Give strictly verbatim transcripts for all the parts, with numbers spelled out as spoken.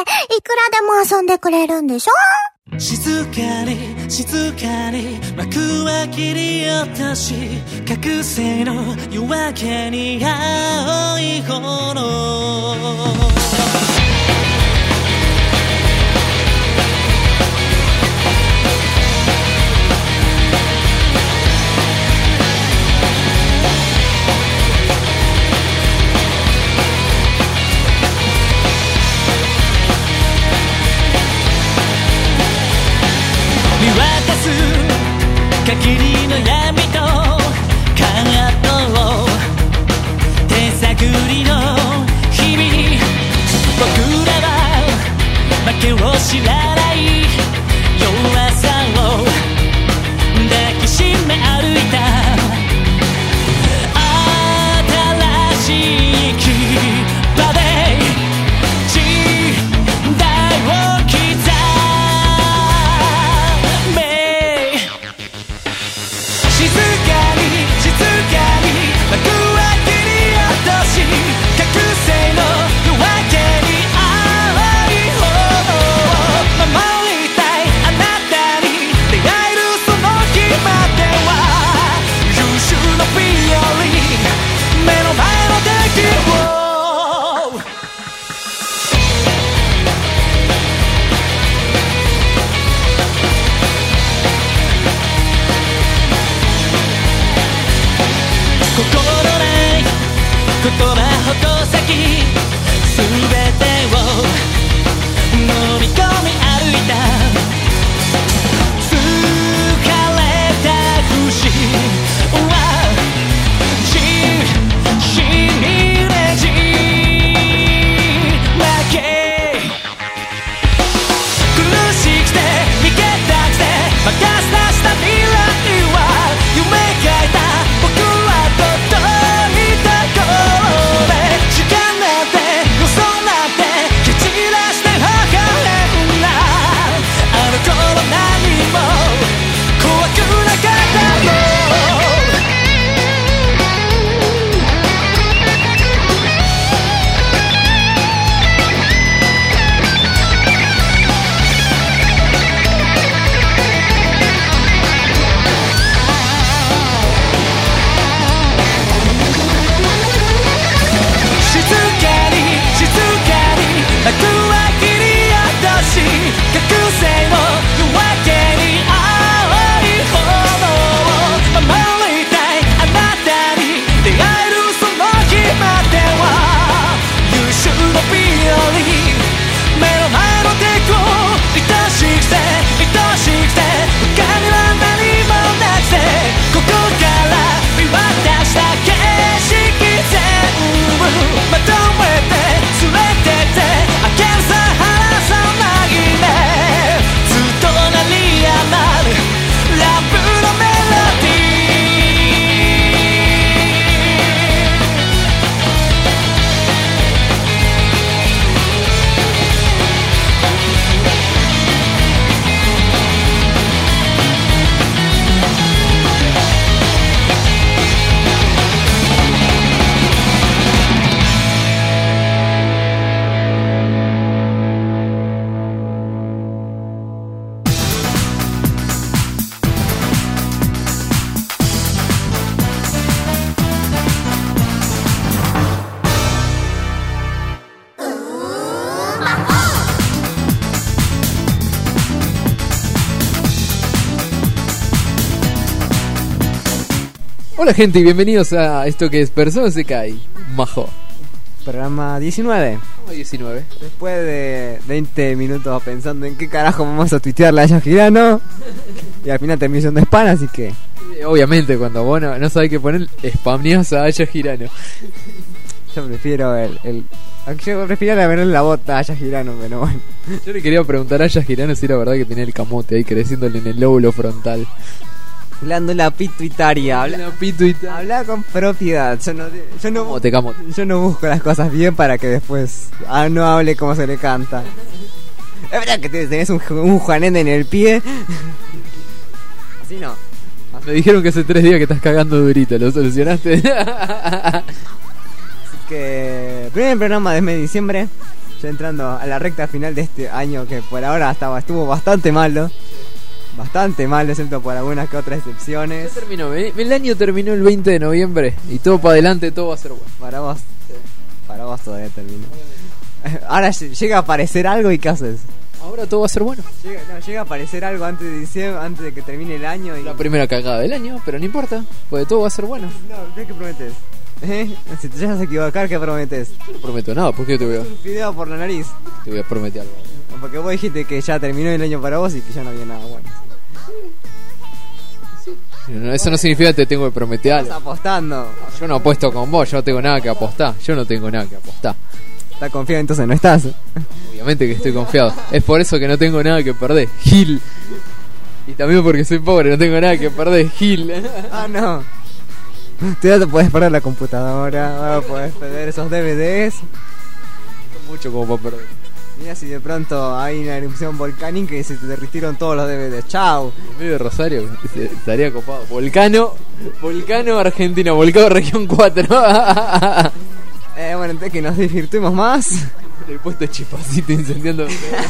いくらでも遊んでくれるんでしょ。 静かに静かに幕は切り落とし、覚醒の夜明けに青い炎、見渡す限りの闇と葛藤、手探りの日々、僕らは負けを知らない弱さを抱きしめ歩いた、新しい牙で時代を刻む。静かに静かに幕は切り落とし、覚醒の夜明けに青い炎を守りたい、あなたに出会えるその日までは優秀のピオリン、目の前の敵を心ない言葉矛先、すべてを飲み込み歩いた、疲れた節はじしにねじ負け、苦しくて逃げたくて任せ出した未来は夢描いた僕は届いた頃で、時間なんて嘘なんて蹴散らして測れんな、あの頃何も怖くなかったの。静かに静かに幕は切り落とし、覚醒の夜明けに青い炎を守りたい、あなたに出会えるその日までは優秀のピオリン、目の前の敵を愛しくて愛しくて他には何もなくて、ここから見渡した景色全部まとめて連れてってあげるさ、離さないね、ずっと鳴りやまるラブのメロディ Hola gente y bienvenidos a esto que es Persona Sekai Majo. Programa diecinueve. ¿Cómo diecinueve? Después de veinte minutos pensando en qué carajo vamos a tuitearle a Aya Girano, y al final terminó siendo spam, así que... Obviamente cuando vos no, no sabés qué poner, spamneás a Aya Girano. Yo prefiero el... el yo prefiero la ver la bota a Aya Girano, pero bueno. Yo le quería preguntar a Aya Girano si era verdad que tenía el camote ahí creciéndole en el lóbulo frontal. Glándula pituitaria. Habla, pituitaria. Habla con propiedad. Yo no, yo no, camote, camote. Yo no busco las cosas bien para que después ah, no hable como se le canta. Es verdad que tenés un, un Juanet en el pie. Así no. Me dijeron que hace tres días que estás cagando durito. ¿Lo solucionaste? Así que... primer programa de mes de diciembre. Ya entrando a la recta final de este año que por ahora estaba, estuvo bastante malo. Bastante malo, excepto por algunas que otras excepciones. Ya terminó, el año terminó el veinte de noviembre y todo para adelante, todo va a ser bueno. Para vos, para vos todavía terminó. Ahora llega a aparecer algo y ¿qué haces? Ahora todo va a ser bueno. Llega, no, llega a aparecer algo antes de diciembre, antes de que termine el año y... La primera cagada del año, pero no importa, porque todo va a ser bueno. No, ¿qué prometes? ¿Eh? Si te llegas a equivocar, ¿qué prometes? No prometo nada, ¿por qué te voy a, Un video por la nariz. te voy a prometer algo? Porque vos dijiste que ya terminó el año para vos y que ya no había nada bueno. No, eso no significa que te tengo que prometer Estás algo. apostando. Yo no apuesto con vos, yo no tengo nada que apostar. Yo no tengo nada que apostar. ¿Estás confiado entonces no estás? Obviamente que estoy confiado. Es por eso que no tengo nada que perder. Gil. Y también porque soy pobre, no tengo nada que perder. Gil. Ah, no. Tú ya te puedes perder la computadora, ahora puedes perder esos D V Ds. Mucho como para perder. Mira si de pronto hay una erupción volcánica y se te derritieron todos los D V Ds. Chau. En medio de Rosario estaría copado. Volcano, Volcano Argentina, Volcano Región cuatro. Eh, bueno, entonces que nos desvirtuemos más. El puesto chipacito incendiando.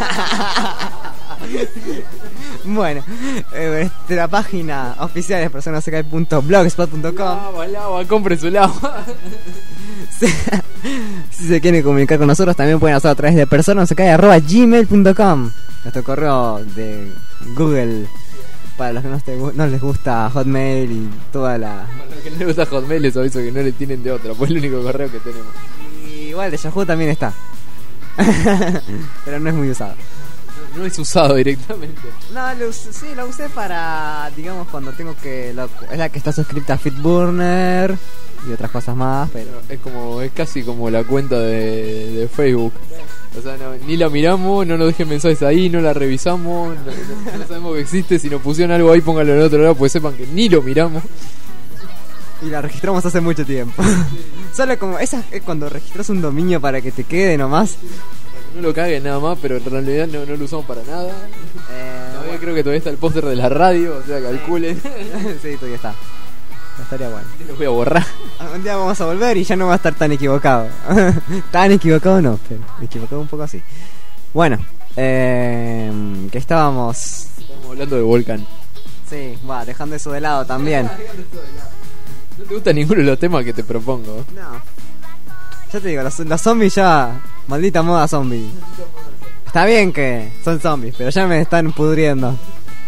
Bueno, eh, nuestra página oficial es persona se cae punto blogspot punto com. Lava, lava, compre su lava. Si, si se quieren comunicar con nosotros también pueden hacerlo a través de persona se cae arroba gmail punto com. Nuestro correo de Google para los que no, te, no les gusta Hotmail y toda la... Para los que no les gusta Hotmail les aviso que no le tienen de otra, pues es el único correo que tenemos. Y igual de Yahoo también está. Pero no es muy usado. No, no es usado directamente. No, lo usé, sí, lo usé para, digamos, cuando tengo que... Lo, es la que está suscrita a Fitburner y otras cosas más, pero... Es como, es casi como la cuenta de, de Facebook. O sea, no, ni la miramos, no nos dejen mensajes ahí, no la revisamos, no, no- no sabemos que existe. Si nos pusieron algo ahí, pónganlo en otro lado, pues sepan que ni lo miramos. Y la registramos hace mucho tiempo. Solo como... Esa es cuando registras un dominio para que te quede nomás. No lo caguen nada más, pero en realidad no, no lo usamos para nada. Eh, Todavía creo que todavía está el póster de la radio, o sea, calculen. sí, todavía está. Estaría bueno. Los voy a borrar. Un día vamos a volver y ya no va a estar tan equivocado. Tan equivocado no, pero equivocado un poco así. Bueno, eh, que estábamos... Estamos hablando de Volcán. Sí, va, dejando eso de lado también. No te gusta ninguno de los temas que te propongo. No. Ya te digo, los, los zombies ya... Maldita moda zombie. Está bien que son zombies, pero ya me están pudriendo.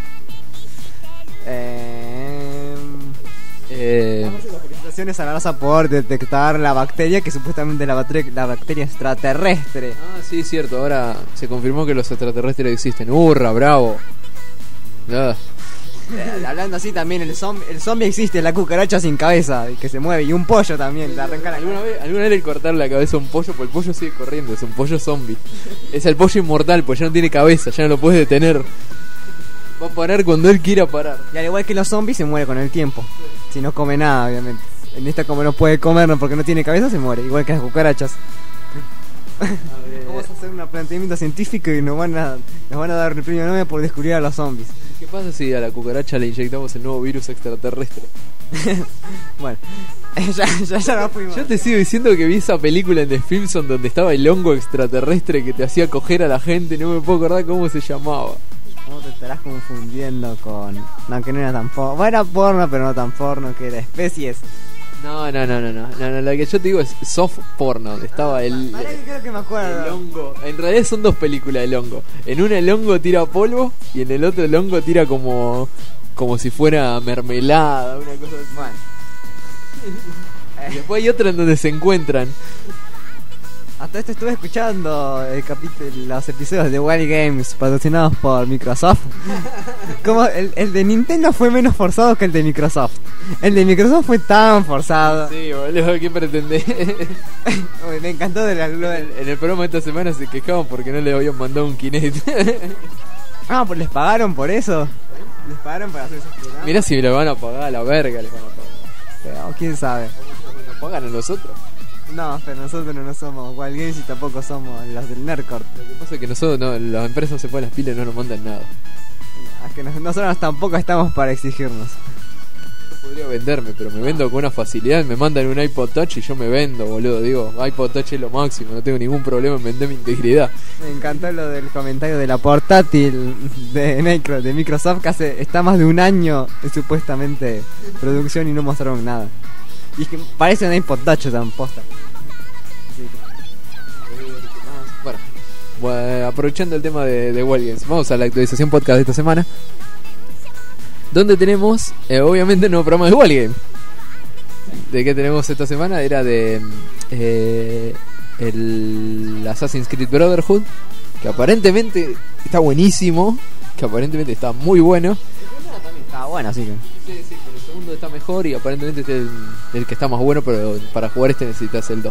Eh... Eh, Felicitaciones a la NASA por detectar la bacteria que supuestamente es la, bacteria, la bacteria extraterrestre. ah, sí, cierto. Ahora se confirmó que los extraterrestres existen. Hurra, bravo. Nada. Eh, hablando así también, el zombie, el zombie existe, la cucaracha sin cabeza y que se mueve, y un pollo también, le arranca la ¿Alguna vez, ¿Alguna vez le cortaron la cabeza a un pollo? Pues el pollo sigue corriendo, es un pollo zombie. Es el pollo inmortal, pues ya no tiene cabeza, ya no lo puedes detener. Va a parar cuando él quiera parar. Y al igual que los zombies se muere con el tiempo. Si no come nada, obviamente. En esta como no puede comer no, porque no tiene cabeza, se muere, igual que las cucarachas. Vamos a hacer un planteamiento científico y nos van a nos van a dar el premio Nobel por descubrir a los zombies. ¿Qué pasa si a la cucaracha le inyectamos el nuevo virus extraterrestre? Bueno, ya, ya, ya no fuimos. Yo te sigo diciendo que vi esa película en The Simpsons donde estaba el hongo extraterrestre que te hacía coger a la gente, no me puedo acordar cómo se llamaba. ¿Cómo te estarás confundiendo con...? No, que no era tan porno. Bueno, era porno, pero no tan porno, que era especies. No, no, no, no, no, no, no, la que yo te digo es soft porno, donde estaba el, Pará que creo que me el acuerdo. hongo. En realidad son dos películas del hongo. En una el hongo tira polvo y en el otro el hongo tira como como si fuera mermelada, una cosa así. Bueno. Y después hay otra en donde se encuentran. Hasta esto estuve escuchando el capítulo, los episodios de Wild Games patrocinados por Microsoft. Como el, el de Nintendo fue menos forzado que el de Microsoft. El de Microsoft fue tan forzado. Sí, boludo, ¿qué pretendés? Uy, me encantó de la, lo del- En el programa de esta semana se quejaban porque no le habían mandado un Kinect. Ah, pues les pagaron por eso. Les pagaron para hacer esos programas. Mirá si me lo van a pagar a la verga, les van a pagar. Pero quién sabe. ¿Nos pagan a nosotros? No, pero nosotros no somos Wild Games y tampoco somos los del Nerdcore. Lo que pasa es que nosotros, no, las empresas no se ponen las pilas y no nos mandan nada. Es que nos- nosotros tampoco estamos para exigirnos. Podría venderme, pero me vendo con una facilidad. Me mandan un iPod Touch y yo me vendo, boludo. Digo, iPod Touch es lo máximo, no tengo ningún problema en vender mi integridad. Me encantó lo del comentario de la portátil de, Micro, de Microsoft, que hace, está más de un año en supuestamente producción y no mostraron nada. Y es que parece un iPod Touch tan posta. Bueno, bueno, aprovechando el tema de, de Wild Games, vamos a la actualización podcast de esta semana, donde tenemos, eh, obviamente, un nuevo programa de Wild Game. ¿De qué tenemos esta semana? Era de eh, el Assassin's Creed Brotherhood, que aparentemente está buenísimo, que aparentemente está muy bueno. El primero también estaba bueno, así que... Sí, sí, pero el segundo está mejor y aparentemente este es el, el que está más bueno, pero para jugar este necesitas el dos.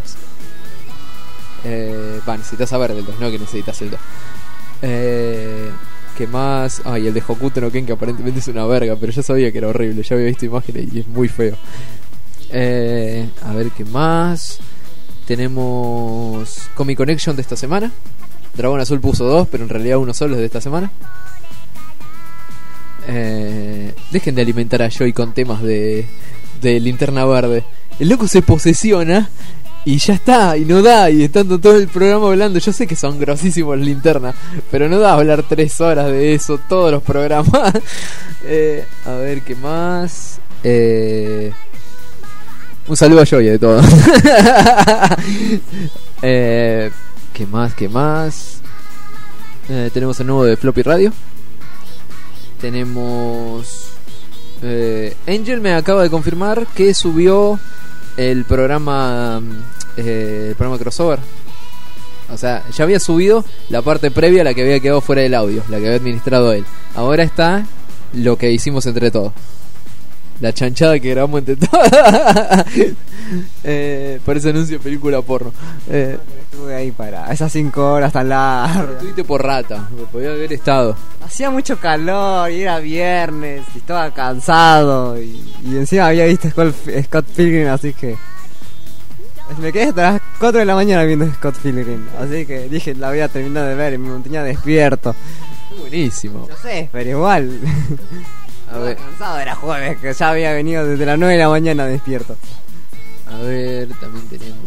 Eh, va, necesitas saber del dos, no que necesitas el dos. Eh... ¿Qué más? Ay, el de Hokuto no Ken, que aparentemente es una verga, pero ya sabía que era horrible, ya había visto imágenes y es muy feo. Eh, a ver qué más. Tenemos Comic Connection de esta semana. Dragón Azul puso dos, pero en realidad uno solo es de esta semana. Eh, dejen de alimentar a Joy con temas de, de Linterna Verde. El loco se posesiona y ya está, y no da, y estando todo el programa hablando. Yo sé que son grosísimos Linterna, pero no da hablar tres horas de eso, todos los programas. eh, a ver, ¿qué más? Eh, un saludo a Joy de todo. eh, ¿Qué más? ¿Qué más? Eh, tenemos el nuevo de Floppy Radio. Tenemos... Eh, Angel me acaba de confirmar que subió el programa... Eh, el programa crossover. O sea, ya había subido la parte previa, la que había quedado fuera del audio, la que había administrado él. Ahora está lo que hicimos entre todos, la chanchada que grabamos entre todos. eh, Parece anuncio de película porno. eh, Estuve ahí para esas cinco horas tan largas. Estuviste por rata, podía haber estado. Hacía mucho calor y era viernes y estaba cansado. Y, y encima había visto Scott, Scott Pilgrim, así que... Me quedé hasta las cuatro de la mañana viendo Scott Pilgrim. Así que dije, la voy a terminar de ver y me mantenía despierto. Buenísimo. No sé, pero igual. A ver, Cansado, era jueves, que ya había venido desde las nueve de la mañana despierto. a ver, también tenemos...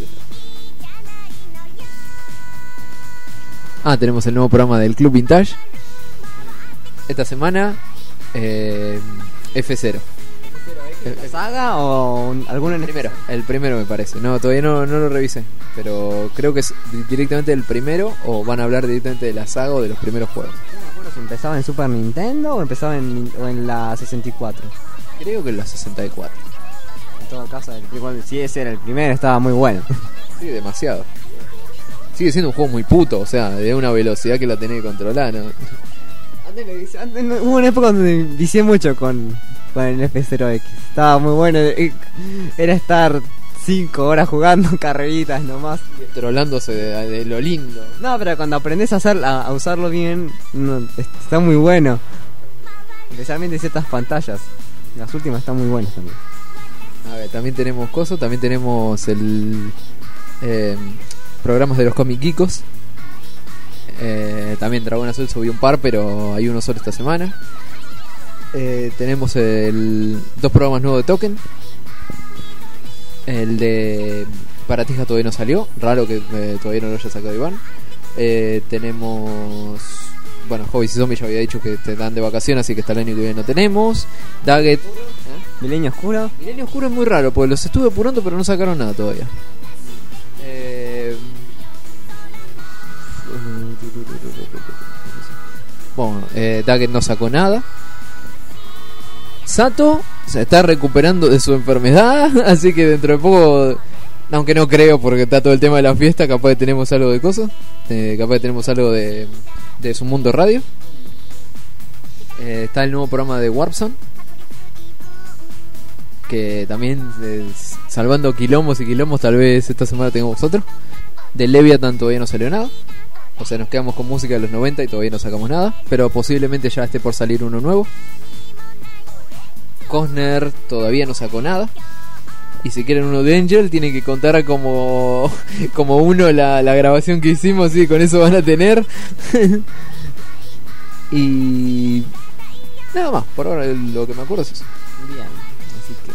Ah, tenemos el nuevo programa del Club Vintage. Esta semana, eh, F cero. ¿La saga o un- alguno en El primero, el primero me parece. No, todavía no, no lo revisé, pero creo que es di- directamente del primero, o van a hablar directamente de la saga o de los primeros juegos. No me acuerdo si empezaba en Super Nintendo o empezaba en, o en la sesenta y cuatro. Creo que en la sesenta y cuatro. En todo caso, el, igual, si ese era el primero, estaba muy bueno. Sí, demasiado. Sigue siendo un juego muy puto, o sea, de una velocidad que la tenés que controlar, ¿no? Antes, le dice- antes no- hubo una época donde vicié mucho con, con el F cero X. Estaba muy bueno. eh, Era estar cinco horas jugando carreritas nomás. Trolándose de, de lo lindo. No, pero cuando aprendes a, hacer, a, a usarlo bien, no, está muy bueno. Especialmente ciertas pantallas. Las últimas están muy buenas también. A ver, también tenemos cosas, también tenemos el... Eh, programas de los Comic Geekos. Eh, también Dragón Azul subió un par, pero hay uno solo esta semana. Eh, tenemos el dos programas nuevos de Token. El de Paratija todavía no salió, raro que eh, todavía no lo haya sacado Iván. Eh, tenemos, bueno, Hobbies y Zombies ya había dicho que te dan de vacaciones, así que hasta el año que viene no tenemos. Daggett, Milenio Oscuro. Milenio Oscuro es muy raro, porque los estuve apurando pero no sacaron nada todavía. Eh... Bueno, eh, Daggett no sacó nada. Sato se está recuperando de su enfermedad, así que dentro de poco, aunque no creo porque está todo el tema de la fiesta, capaz de tenemos algo de cosas, eh, capaz de tenemos algo de, de su mundo radio. Eh, está el nuevo programa de Warpzone, que también eh, salvando quilombos y quilombos, tal vez esta semana tengamos otro. De Leviathan todavía no salió nada, o sea, nos quedamos con música de los noventa y todavía no sacamos nada, pero posiblemente ya esté por salir uno nuevo. Cosner todavía no sacó nada, y si quieren uno de Angel tienen que contar como como uno la, la grabación que hicimos, y con eso van a tener. Y nada más, por ahora lo que me acuerdo es eso. Bien. Así que...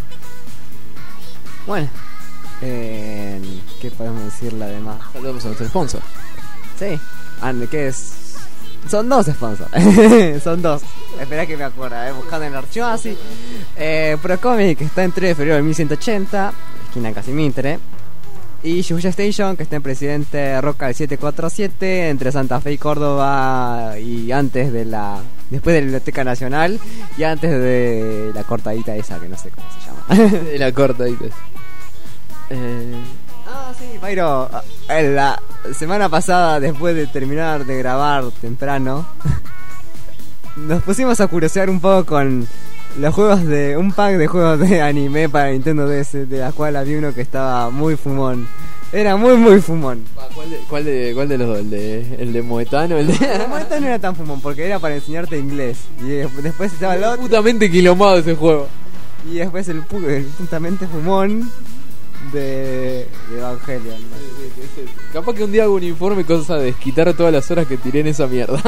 Bueno. Eh, ¿Qué podemos decirle además? Saludamos a nuestro sponsor. Sí. Ah, ¿qué es? Son dos sponsors. Son dos. Espera que me acuerda, eh. Buscando en el archivo así. Eh, Procomic, que está en tres de febrero de mil ciento ochenta, esquina Casimitre. Y Shibuya Station, que está en Presidente Roca el setecientos cuarenta y siete, entre Santa Fe y Córdoba, y antes de la... Después de la Biblioteca Nacional, y antes de la cortadita esa, que no sé cómo se llama. De la cortadita. Eh... Ah, sí, Mayro, eh, la semana pasada, después de terminar de grabar temprano, nos pusimos a curiosear un poco con los juegos de... Un pack de juegos de anime para Nintendo D S, de la cual había uno que estaba muy fumón. Era muy, muy fumón. ¿Cuál de, cuál de, cuál de los dos? ¿El de, el de Moetano? El de... El Moetano no era tan fumón, porque era para enseñarte inglés. Y después estaba el otro... Putamente quilomado ese juego. Y después el, pu el putamente fumón de, de Evangelion. Capaz que un día hago un informe, cosa de desquitar todas las horas que tiré en esa mierda.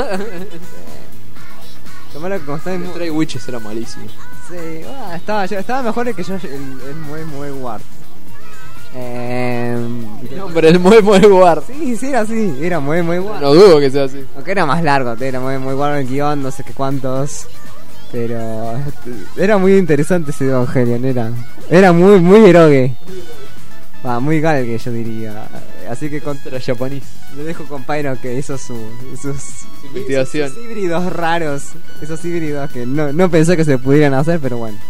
Lo malo que como está en... El Stray Witches era malísimo. Sí, ah, estaba, yo, estaba mejor que yo el, el Moe Moe War. Eh, no, pero el Moe Moe War. Sí, sí, era así, era Moe Moe War. No dudo que sea así. Aunque era más largo, era Moe Moe War el guión, no sé qué cuántos. Pero era muy interesante ese Evangelion, era, era muy, muy erogue. Va, muy galgue yo diría. Así que contra japonés. Le dejo con Pyro que hizo su, sus, su investigación. Esos, esos híbridos raros. Esos híbridos que no, no pensé que se pudieran hacer, pero bueno.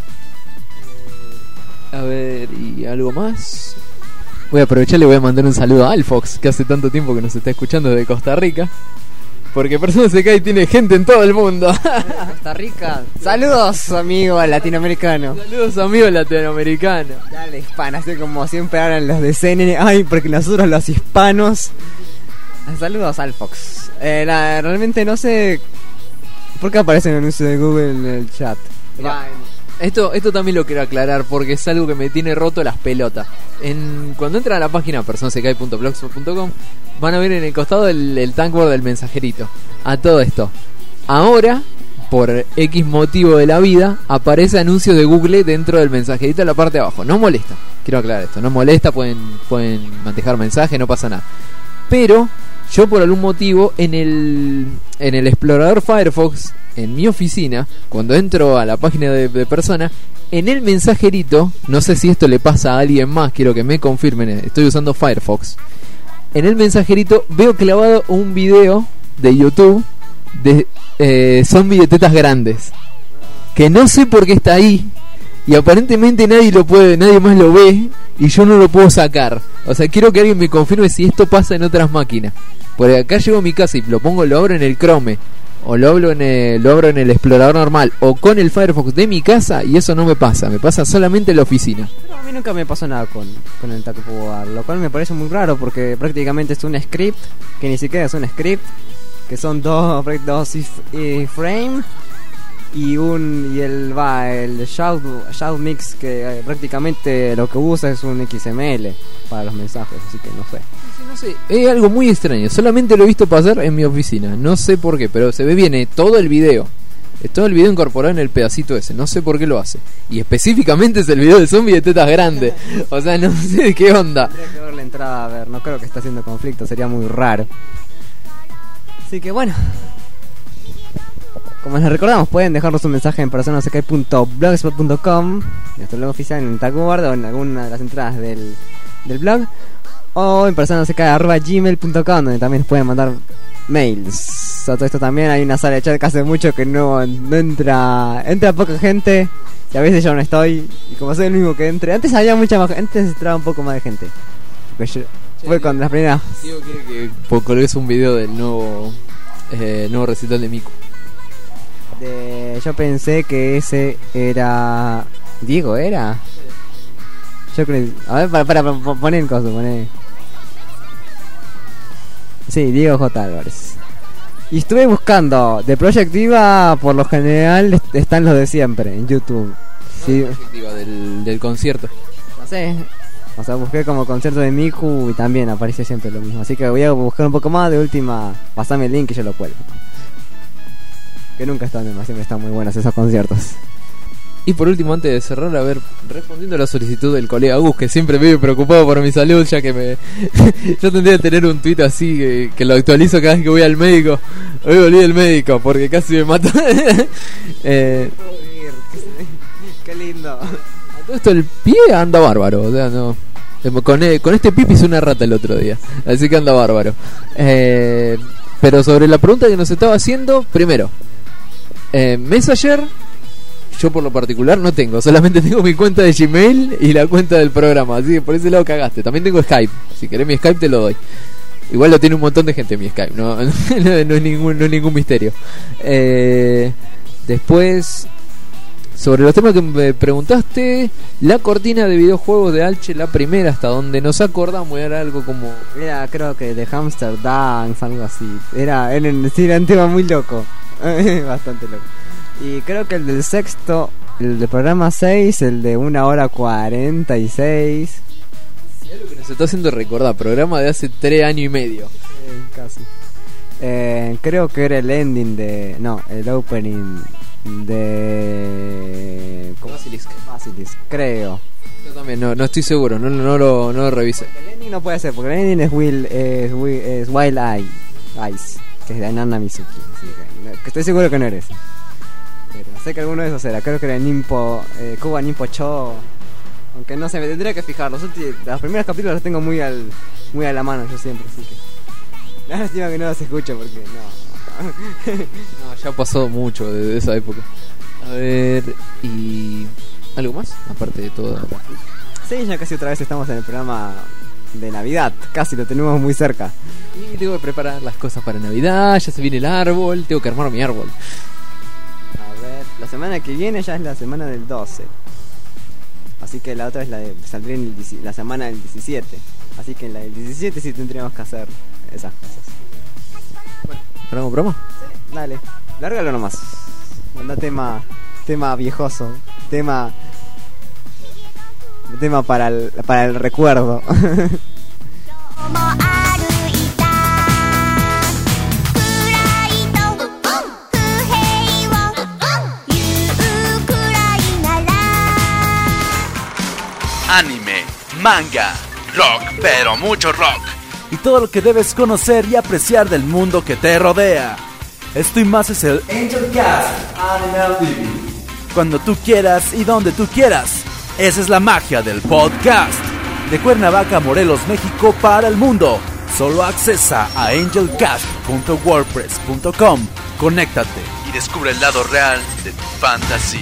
A ver, ¿y algo más? Voy a aprovechar y le voy a mandar un saludo a Alfox, que hace tanto tiempo que nos está escuchando desde Costa Rica. Porque Persona Sekai tiene gente en todo el mundo. Costa Rica. Saludos, amigo latinoamericano. Saludos, amigos latinoamericanos. Dale, hispana, así como siempre hablan los de C N N. Ay, porque nosotros los hispanos. Saludos, Alfox. Eh, la, realmente no sé por qué aparece el anuncio de Google en el chat. Va, Esto, esto también lo quiero aclarar porque es algo que me tiene roto las pelotas. En, cuando entran a la página persona sekai punto blogspot punto com van a ver en el costado el, el tankboard del mensajerito. A todo esto, ahora, por X motivo de la vida, aparece anuncio de Google dentro del mensajerito en la parte de abajo. No molesta, quiero aclarar esto, no molesta, pueden, pueden manejar mensaje, no pasa nada. Pero yo por algún motivo en el, en el explorador Firefox, en mi oficina, cuando entro a la página de, de persona, en el mensajerito, no sé si esto le pasa a alguien más, quiero que me confirmen, estoy usando Firefox. En el mensajerito veo clavado un video de YouTube de eh, zombies de tetas grandes, que no sé por qué está ahí y aparentemente nadie lo puede, nadie más lo ve y yo no lo puedo sacar. O sea, quiero que alguien me confirme si esto pasa en otras máquinas. Porque acá llego a mi casa y lo pongo, lo abro en el Chrome o lo abro en el, lo abro en el explorador normal o con el Firefox de mi casa y eso no me pasa, me pasa solamente en la oficina. Pero a mí nunca me pasó nada con, con el tankboard, lo cual me parece muy raro porque prácticamente es un script que ni siquiera es un script, que son dos, dos iframe y un y el va el shout, shout mix que eh, prácticamente lo que usa es un X M L para los mensajes, así que no sé. No sé, es algo muy extraño, solamente lo he visto pasar en mi oficina, no sé por qué, pero se ve bien eh, todo el video. Es todo el video incorporado en el pedacito ese, no sé por qué lo hace. Y específicamente es el video de zombie de tetas grandes. O sea, no sé de qué onda. Tendría que ver la entrada, a ver, no creo que esté haciendo conflicto, sería muy raro. Así que bueno, como les recordamos, pueden dejarnos un mensaje en persona sekai punto blogspot punto com, nuestro blog oficial en el tankboard o en alguna de las entradas del, del blog, o en persona sekai arroba gmail punto com, donde también pueden mandar mails. A todo esto también hay una sala de chat que hace mucho que no, no entra entra poca gente y a veces yo no estoy y como soy el único que entre, antes había mucha más, antes entraba un poco más de gente porque yo, fue con las primeras. Diego quiere que colgues un video del nuevo eh, nuevo recital de Miku. De, yo pensé que ese era Diego, ¿era? Yo creo, a ver, para, para, para poner el coso, poner. Sí, Diego J. Álvarez. Y estuve buscando de Project Diva, por lo general están los de siempre en YouTube. Sí. No, Project Diva, del, del concierto. No sé. O sea, busqué como concierto de Miku y también aparece siempre lo mismo. Así que voy a buscar un poco más. De última, pasame el link y yo lo cuelgo. Que nunca están demasiado, siempre están muy buenos esos conciertos. Y por último, antes de cerrar, a ver, respondiendo a la solicitud del colega Gus, que siempre me vive preocupado por mi salud, ya que me yo tendría que tener un tuit así que, que lo actualizo cada vez que voy al médico. Hoy volví del médico porque casi me mató. eh, Qué lindo. A todo esto el pie anda bárbaro, o sea, no. Con, con este pipi hice una rata el otro día, así que anda bárbaro. Eh, pero sobre la pregunta que nos estaba haciendo, primero, eh, Messenger, yo por lo particular no tengo, solamente tengo mi cuenta de Gmail y la cuenta del programa, así que por ese lado cagaste. También tengo Skype, si querés mi Skype te lo doy. Igual lo tiene un montón de gente mi Skype, no, no, no, es, ningún, no es ningún misterio. Eh, después... Sobre los temas que me preguntaste, la cortina de videojuegos de Alche, la primera hasta donde nos acordamos, era algo como... Era, creo que de Hamster Dance, algo así. Era, era, era un tema muy loco. Bastante loco. Y creo que el del sexto, el del programa seis, el de una hora cuarenta y seis. Es lo que nos está haciendo recordar, programa de hace tres años y medio. Eh, casi. Eh, creo que era el ending de... No, el opening... de Basilisk. Basilisk, creo. Yo también, no, no estoy seguro, no, no, lo, no lo revisé. El ending no puede ser, porque el ending es, Will, es, Will, es Wild Eye, Eyes, que es de Ananda Mizuki. Así que, que estoy seguro que no eres. Pero sé que alguno de esos era, creo que era Nimpo, eh, Kuba Nimpo Cho. Aunque no sé, me tendría que fijar. Los, últimos, los primeros capítulos los tengo muy al muy a la mano yo siempre, así que. Lástima que no los escucho porque no. No, ya pasó mucho de esa época. A ver, y... ¿algo más? Aparte de todo. Sí, ya casi otra vez estamos en el programa de Navidad. Casi lo tenemos muy cerca. Y tengo que preparar las cosas para Navidad. Ya se viene el árbol. Tengo que armar mi árbol. A ver, la semana que viene ya es la semana del doce. Así que la otra es la de... Saldría en el, la semana del diecisiete. Así que en la del diecisiete sí tendríamos que hacer esas cosas. ¿Hagamos broma? Sí, dale, lárgalo nomás. Manda tema, tema viejoso, tema, tema para el, para el recuerdo. Anime, manga, rock, pero mucho rock. Y todo lo que debes conocer y apreciar del mundo que te rodea. Esto y más es el Angel Cast Anime T V. Cuando tú quieras y donde tú quieras. Esa es la magia del podcast. De Cuernavaca, Morelos, México para el mundo. Solo accesa a angel cast punto wordpress punto com. Conéctate y descubre el lado real de tu fantasía.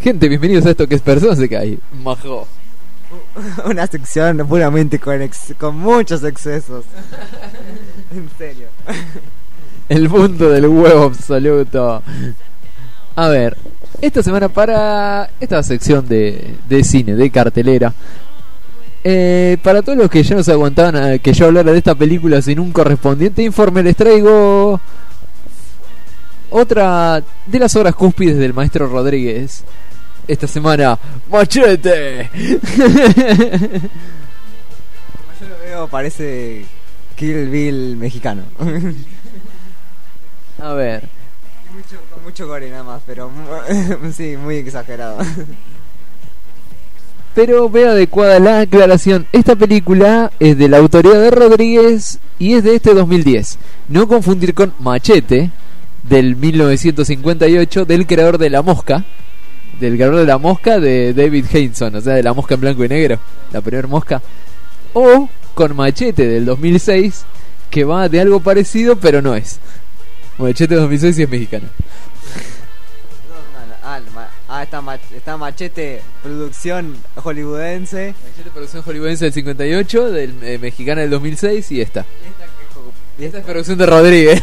Gente, bienvenidos a esto que es Persona se cae. Majo. Una sección puramente con, ex- con muchos excesos. En serio. El punto del huevo absoluto. A ver, esta semana para esta sección de, de cine, de cartelera, eh, para todos los que ya no se aguantaban a que yo hablara de esta película sin un correspondiente informe, les traigo otra de las obras cúspides del maestro Rodríguez. Esta semana, ¡Machete! Como yo lo veo, parece Kill Bill mexicano. A ver, Mucho, con mucho gore nada más, pero mu- sí, muy exagerado. pero ve adecuada la aclaración. Esta película es de la autoría de Rodríguez y es de este dos mil diez. No confundir con Machete, del mil novecientos cincuenta y ocho, del creador de La Mosca. Del creador de La Mosca, de David Heinson, o sea, de La Mosca en blanco y negro, la primera mosca. O con Machete, del dos mil seis, que va de algo parecido, pero no es. Machete dos mil seis y es mexicano. No, no, no, ah, ma- ah, está, ma- está Machete, producción hollywoodense. Machete, producción hollywoodense del cincuenta y ocho, del eh, mexicana del dos mil seis y esta. Y esta es producción de Rodríguez.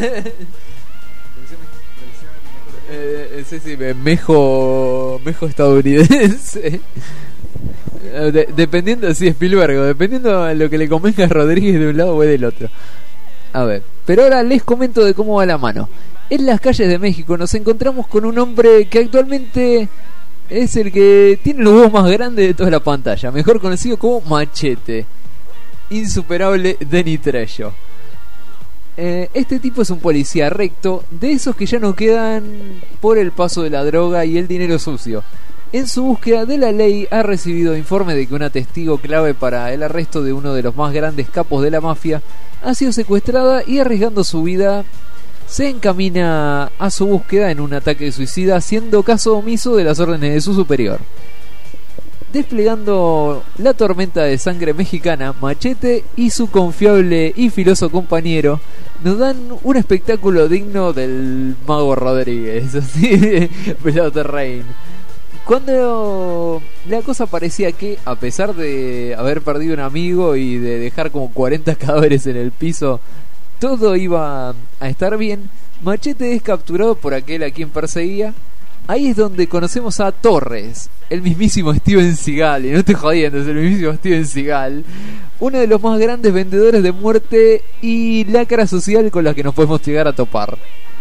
Eh, eh, sí, sí, me- mejo, mejo estadounidense. Eh, de- dependiendo, sí, Spielberg, dependiendo de lo que le convenga a Rodríguez de un lado o del otro. A ver, pero ahora les comento de cómo va la mano. En las calles de México nos encontramos con un hombre que actualmente es el que tiene los huevos más grandes de toda la pantalla, mejor conocido como Machete, insuperable Danny Trejo. Eh, este tipo es un policía recto, de esos que ya no quedan por el paso de la droga y el dinero sucio. En su búsqueda de la ley ha recibido informe de que una testigo clave para el arresto de uno de los más grandes capos de la mafia ha sido secuestrada y, arriesgando su vida, se encamina a su búsqueda en un ataque suicida, haciendo caso omiso de las órdenes de su superior. Desplegando la tormenta de sangre mexicana, Machete y su confiable y filoso compañero nos dan un espectáculo digno del mago Rodríguez, así de Blood Rain. Cuando la cosa parecía que, a pesar de haber perdido un amigo y de dejar como cuarenta cadáveres en el piso, todo iba a estar bien, Machete es capturado por aquel a quien perseguía. Ahí es donde conocemos a Torres, el mismísimo Steven Seagal, y no estoy jodiendo, es el mismísimo Steven Seagal, uno de los más grandes vendedores de muerte y lacra social con la que nos podemos llegar a topar.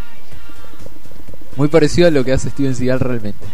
Muy parecido a lo que hace Steven Seagal realmente.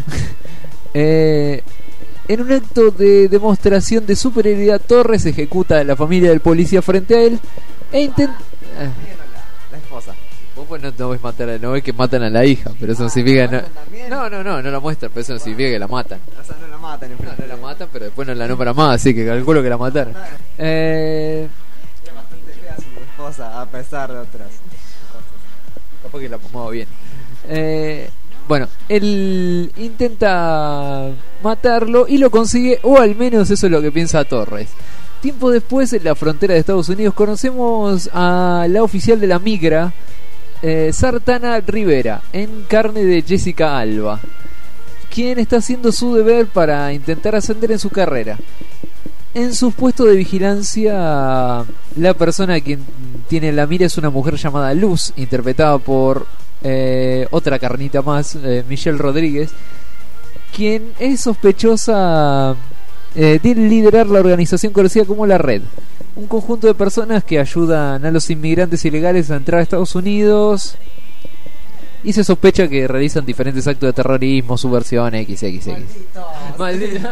eh, en un acto de demostración de superioridad, Torres ejecuta a la familia del policía frente a él e intenta... La esposa. Vos pues no, no ves matar a, no ves que matan a la hija, pero eso no significa no, ¿también? no, no, no, no la muestran, pero eso no significa que la matan. O sea, no la matan en No, frente. no la matan, pero después no la nombran más, así que calculo que la mataron. Eh, Era bastante fea su esposa, a pesar de otras cosas. capaz que la pomaba bien. Eh, bueno, él intenta matarlo y lo consigue, o al menos eso es lo que piensa Torres. Tiempo después, en la frontera de Estados Unidos, conocemos a la oficial de la migra, eh, Sartana Rivera, en carne de Jessica Alba, quien está haciendo su deber para intentar ascender en su carrera. En sus puestos de vigilancia, la persona a quien tiene la mira es una mujer llamada Luz, interpretada por eh, otra carnita más, eh, Michelle Rodríguez, quien es sospechosa eh, de liderar la organización conocida como La Red, un conjunto de personas que ayudan a los inmigrantes ilegales a entrar a Estados Unidos, y se sospecha que realizan diferentes actos de terrorismo, subversión, equis equis equis. Maldito.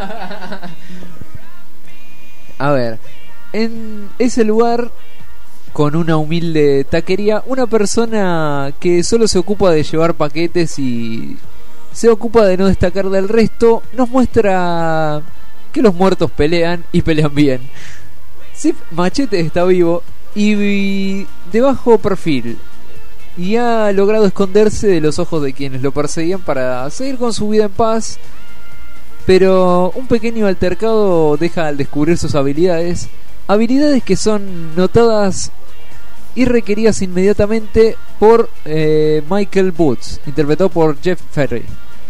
A ver, en ese lugar, con una humilde taquería, una persona que solo se ocupa de llevar paquetes y se ocupa de no destacar del resto, nos muestra que los muertos pelean y pelean bien. Sí, Machete está vivo y, y de bajo perfil, y ha logrado esconderse de los ojos de quienes lo perseguían para seguir con su vida en paz. Pero un pequeño altercado deja al descubrir sus habilidades, habilidades que son notadas y requeridas inmediatamente por eh, Michael Booth, interpretado por Jeff Ferry,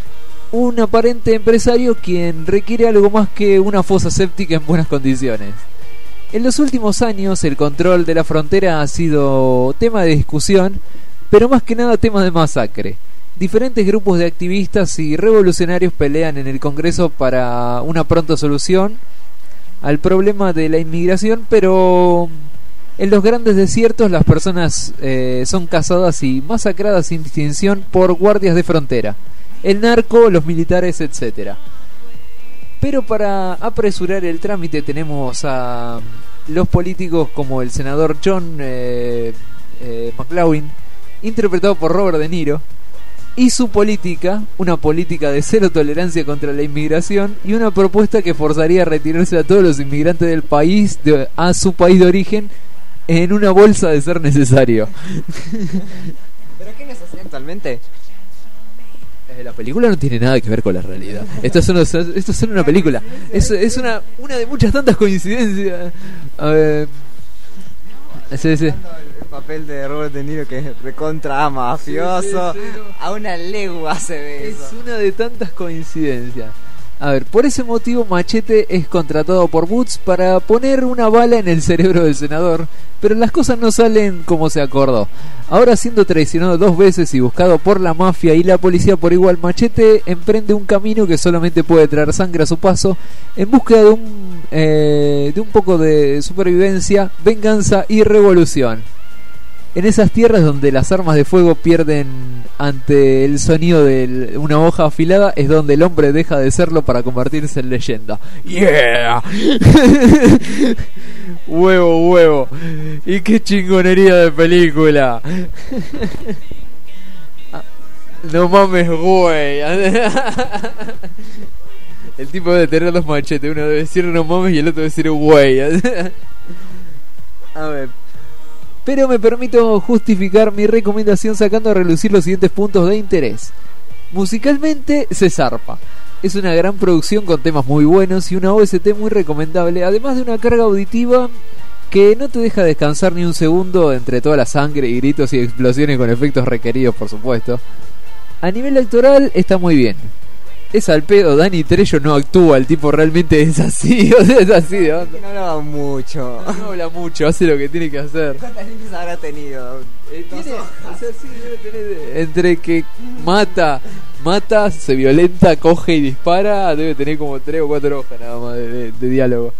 un aparente empresario quien requiere algo más que una fosa séptica en buenas condiciones. En los últimos años el control de la frontera ha sido tema de discusión, pero más que nada tema de masacre. Diferentes grupos de activistas y revolucionarios pelean en el Congreso para una pronta solución al problema de la inmigración, pero en los grandes desiertos las personas eh, son cazadas y masacradas sin distinción por guardias de frontera, el narco, los militares, etcétera. Pero para apresurar el trámite tenemos a los políticos como el senador John eh, eh, McLaughlin, interpretado por Robert De Niro, y su política, una política de cero tolerancia contra la inmigración y una propuesta que forzaría a retirarse a todos los inmigrantes del país de, a su país de origen en una bolsa de ser necesario. ¿Pero qué les hacen actualmente? Eh, La película no tiene nada que ver con la realidad. Esto es, solo, esto es solo una película. Es, es una, una de muchas tantas coincidencias. A ver. Sí, sí. El papel de Robert De Niro, que es recontra mafioso. Sí, sí, sí, no. A una legua se ve Es eso. una de tantas coincidencias. A ver, por ese motivo Machete es contratado por Woods para poner una bala en el cerebro del senador, pero las cosas no salen como se acordó. Ahora, siendo traicionado dos veces y buscado por la mafia y la policía por igual, Machete emprende un camino que solamente puede traer sangre a su paso en búsqueda de un, eh, de un poco de supervivencia, venganza y revolución. En esas tierras donde las armas de fuego pierden ante el sonido de una hoja afilada, es donde el hombre deja de serlo para convertirse en leyenda. ¡Yeah! Huevo, huevo. Y qué chingonería de película. No mames, güey. El tipo debe tener dos machetes. Uno debe decir no mames y el otro debe decir güey. A ver. Pero me permito justificar mi recomendación sacando a relucir los siguientes puntos de interés. Musicalmente se zarpa. Es una gran producción con temas muy buenos y una O S T muy recomendable, además de una carga auditiva que no te deja descansar ni un segundo entre toda la sangre y gritos y explosiones con efectos requeridos, por supuesto. A nivel actoral está muy bien. Es al pedo, Danny Trejo no actúa, el tipo realmente es así, o sea, es así de onda. No hablaba mucho. No, no habla mucho, hace lo que tiene que hacer. ¿Cuántas líneas habrá tenido? Eh, Dos tiene, hojas. o sea, sí, debe tener, entre que mata, mata, se violenta, coge y dispara, debe tener como tres o cuatro hojas nada más de, de, de diálogo.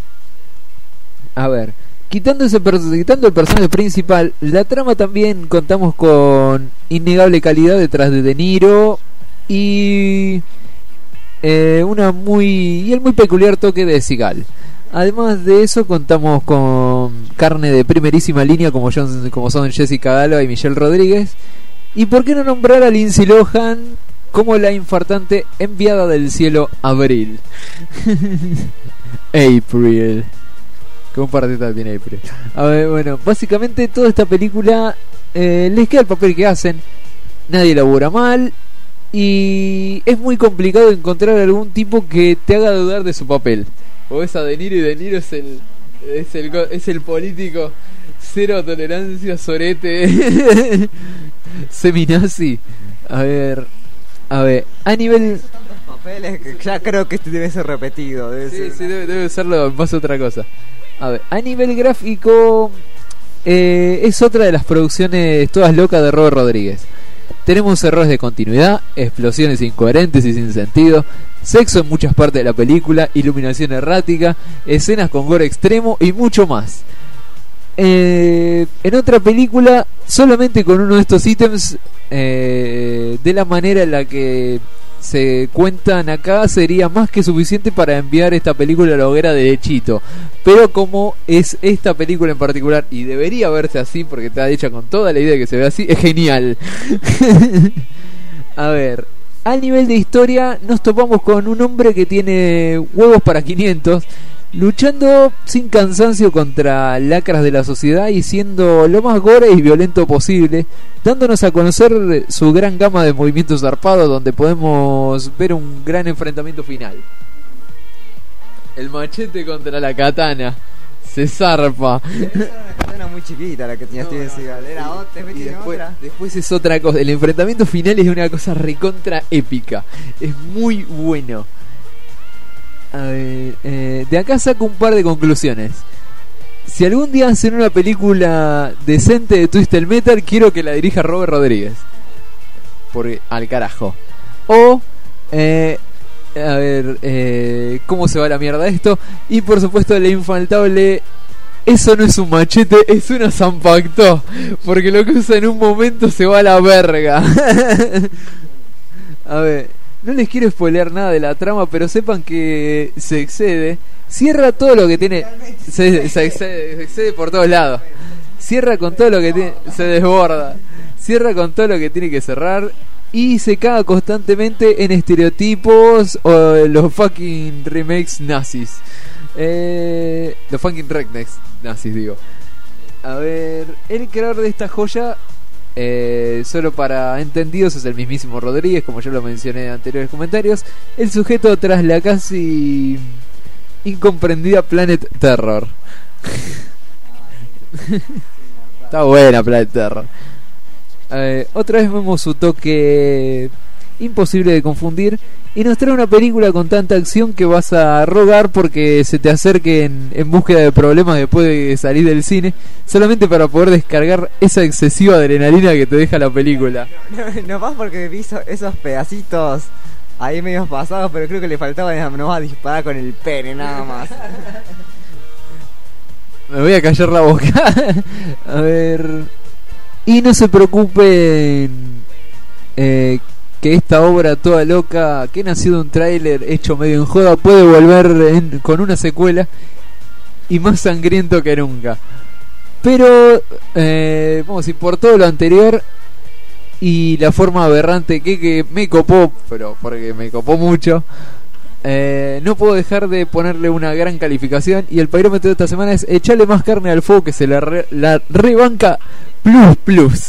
A ver, quitando, ese, quitando el personaje principal, la trama también contamos con innegable calidad detrás de De Niro y eh, una muy y el muy peculiar toque de Seagal. Además de eso contamos con carne de primerísima línea como, John, como son Jessica Alba y Michelle Rodríguez. Y por qué no nombrar a Lindsay Lohan como la infartante enviada del cielo Abril. April. ¿Cómo partita tiene April? A ver, bueno, básicamente toda esta película eh, les queda el papel que hacen. Nadie labura mal. Y es muy complicado encontrar algún tipo que te haga dudar de su papel. O es a De Niro y De Niro es el es el es el político cero tolerancia, sorete, seminazi. A ver, a ver, a nivel Papeles que ya creo que este debe ser repetido. Debe sí, ser sí, una- debe, debe serlo más otra cosa. A ver, a nivel gráfico eh, es otra de las producciones todas locas de Robert Rodríguez. Tenemos errores de continuidad, explosiones incoherentes y sin sentido, sexo en muchas partes de la película, iluminación errática, escenas con gore extremo y mucho más. Eh, en otra película, solamente con uno de estos ítems, eh, de la manera en la que se cuentan acá, sería más que suficiente para enviar esta película a la hoguera derechito. Pero como es esta película en particular, y debería verse así porque está hecha con toda la idea de que se vea así, es genial. A ver, a nivel de historia nos topamos con un hombre que tiene huevos para quinientos, luchando sin cansancio contra lacras de la sociedad y siendo lo más gore y violento posible, dándonos a conocer su gran gama de movimientos zarpados, donde podemos ver un gran enfrentamiento final. El machete contra la katana. se zarpa. Era una muy chiquita la que tenía Steven Seagal. Era otra, después Y tiene después, otra. después es otra cosa. El enfrentamiento final es una cosa recontra épica. Es muy bueno. A ver, eh, de acá saco un par de conclusiones. Si algún día hacen una película decente de Twisted Metal, quiero que la dirija Robert Rodríguez. Porque al carajo. O, eh, a ver, eh, ¿cómo se va la mierda esto? Y por supuesto la infaltable... Eso no es un machete, es una zampactó. Porque lo que usa en un momento se va a la verga. A ver, no les quiero spoilear nada de la trama, pero sepan que se excede. Cierra todo lo que tiene. Se, se, excede, se excede por todos lados. Cierra con todo lo que tiene. Se desborda. Cierra con todo lo que tiene que cerrar. Y se caga constantemente en estereotipos o los fucking remakes nazis. Eh, los fucking rednecks nazis, digo. A ver, el creador de esta joya, eh, solo para entendidos, es el mismísimo Rodríguez, como ya lo mencioné en anteriores comentarios. El sujeto tras la casi incomprendida Planet Terror. Está buena Planet Terror. Eh, otra vez vemos su toque imposible de confundir y nos trae una película con tanta acción que vas a rogar porque se te acerquen en búsqueda de problemas después de salir del cine, solamente para poder descargar esa excesiva adrenalina que te deja la película. No, no más porque vi so- esos pedacitos ahí medio pasados, pero creo que le faltaba nomás disparar con el pene nada más. Me voy a callar la boca. A ver. Y no se preocupen, eh, que esta obra toda loca, que nació de un tráiler hecho medio en joda, puede volver en, con una secuela y más sangriento que nunca. Pero, eh, vamos a decir, por todo lo anterior y la forma aberrante que, que me copó, pero porque me copó mucho, eh, no puedo dejar de ponerle una gran calificación. Y el parómetro de esta semana es echarle más carne al fuego, que se la, re, la rebanca plus plus.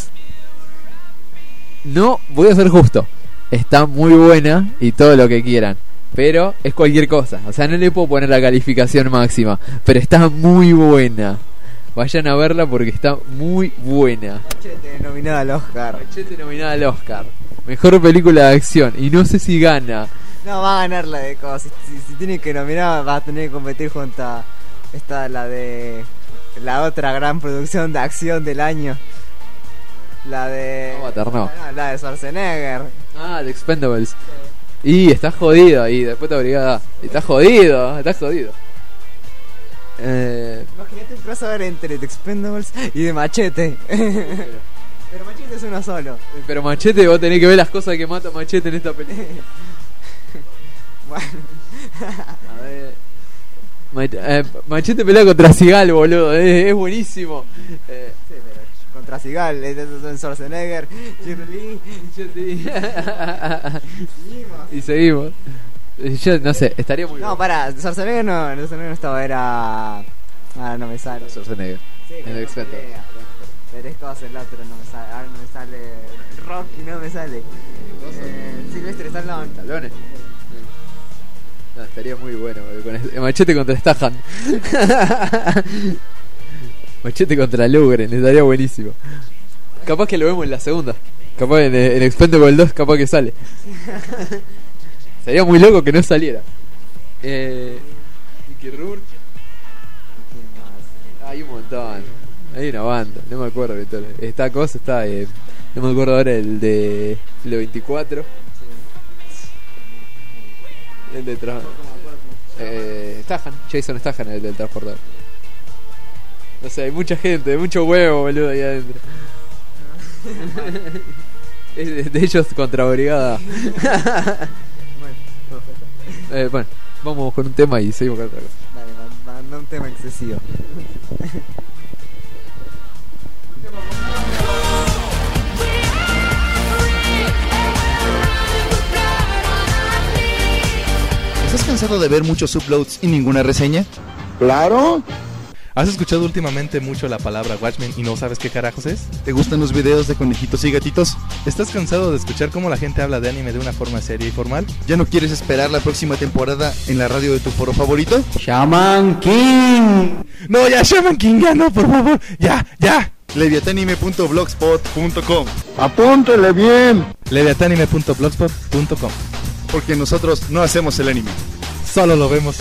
No, voy a ser justo, está muy buena y todo lo que quieran, pero es cualquier cosa. O sea, no le puedo poner la calificación máxima, pero está muy buena. Vayan a verla porque está muy buena. Machete nominada al Oscar. Machete nominada al Oscar. Mejor película de acción. Y no sé si gana. No, va a ganar la de cosas. Si, si, si tiene que nominar, va a tener que competir junto a esta, la de la otra gran producción de acción del año. La de... Avatar, no. No, la de Schwarzenegger. Ah, The Expendables. Y está jodido ahí, después te brigada. Está jodido, está jodido. Eh... Imagínate un crossover entre The Expendables y de Machete. Pero Machete es uno solo. Pero Machete, vos tenés que ver las cosas que mata Machete en esta película. Bueno. A ver. Mach- eh, Machete pelea contra Seagal, boludo. Es, es buenísimo. Eh, Sí, pero contra Seagal, es es Schwarzenegger, Shirley. y seguimos. Yo no sé, estaría muy No, bueno. para, Schwarzenegger no, Schwarzenegger no estaba, era... Ah, no me sale. Schwarzenegger. Sí, En que The no Expendables. pelea, pero es cosa el otro, no me sale. Ahora no me sale. Rocky no me sale. Eh, Sylvester Stallone. Talones. No, estaría muy bueno, boludo, con este- Machete contra Stahan. Machete contra Lugren, estaría buenísimo. Capaz que lo vemos en la segunda. Capaz en, en Expendable dos, capaz que sale. Sería muy loco que no saliera. Eh, Mickey Rourke. Hay un montón. Hay una banda, no me acuerdo de todo. Esta cosa está. Eh, no me acuerdo ahora el de. El de veinticuatro. El de tra- eh, Stahan, Jason Stahan, el del transportador. No sé, hay mucha gente, hay mucho huevo, boludo, ahí adentro. Es de, de ellos contra brigada. eh, bueno, vamos con un tema y seguimos con otra cosa. Dale, man- manda un tema excesivo. ¿Estás cansado de ver muchos uploads y ninguna reseña? Claro. ¿Has escuchado últimamente mucho la palabra Watchmen y no sabes qué carajos es? ¿Te gustan los videos de conejitos y gatitos? ¿Estás cansado de escuchar cómo la gente habla de anime de una forma seria y formal? ¿Ya no quieres esperar la próxima temporada en la radio de tu foro favorito? Shaman King. No, ya Shaman King, ya no, por favor. Ya, ya. leviatanime punto blogspot punto com. ¡Apúntele bien! leviatanime punto blogspot punto com. Porque nosotros no hacemos el anime, solo lo vemos.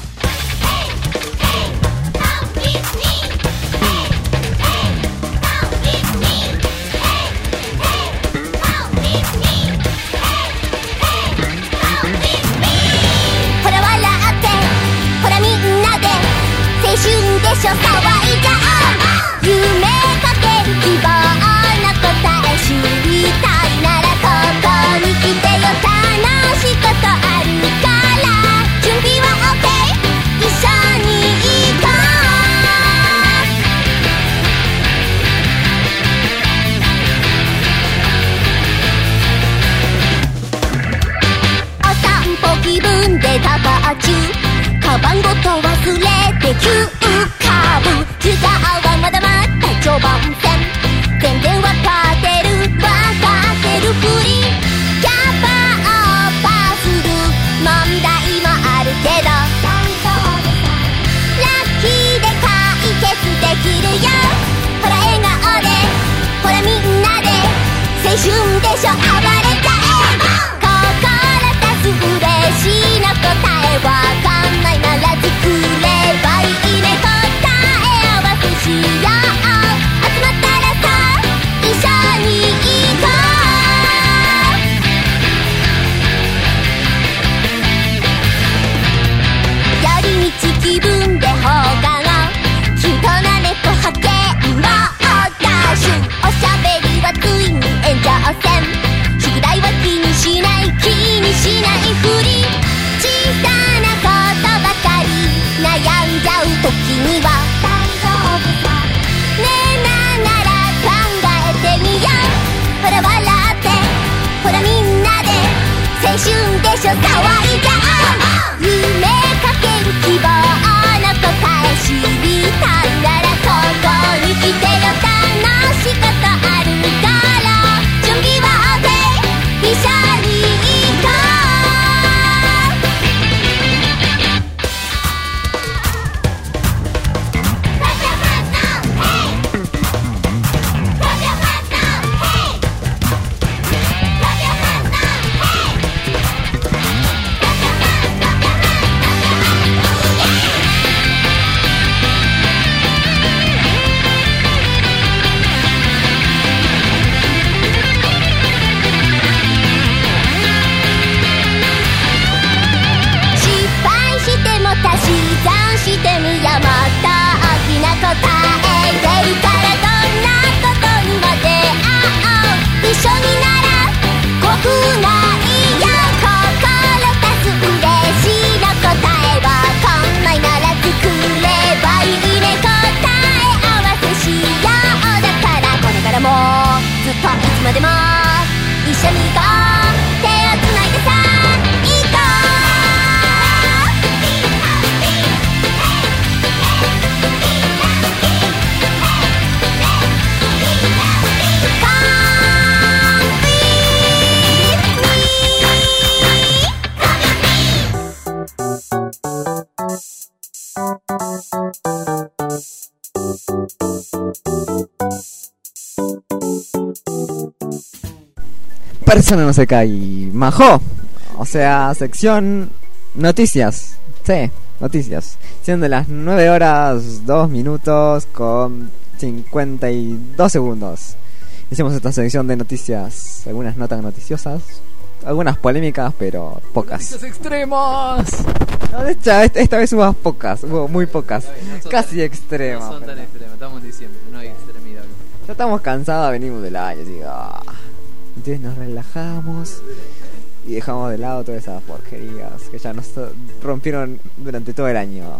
Persona no se cae. Majo. O sea, sección noticias. Sí, noticias. Siendo las nueve horas dos minutos con cincuenta y dos segundos. Hicimos esta sección de noticias. Algunas no tan noticiosas. Algunas polémicas, pero pocas. ¡Noticias extremas! No, de hecho, esta, esta vez hubo pocas. Hubo muy pocas. No son Casi tan, extremas. No son tan pero... extremas, estamos diciendo. No hay extremidad. Ya estamos cansados, venimos del año. Así que, ah. Entonces nos relajamos y dejamos de lado todas esas porquerías que ya nos rompieron durante todo el año.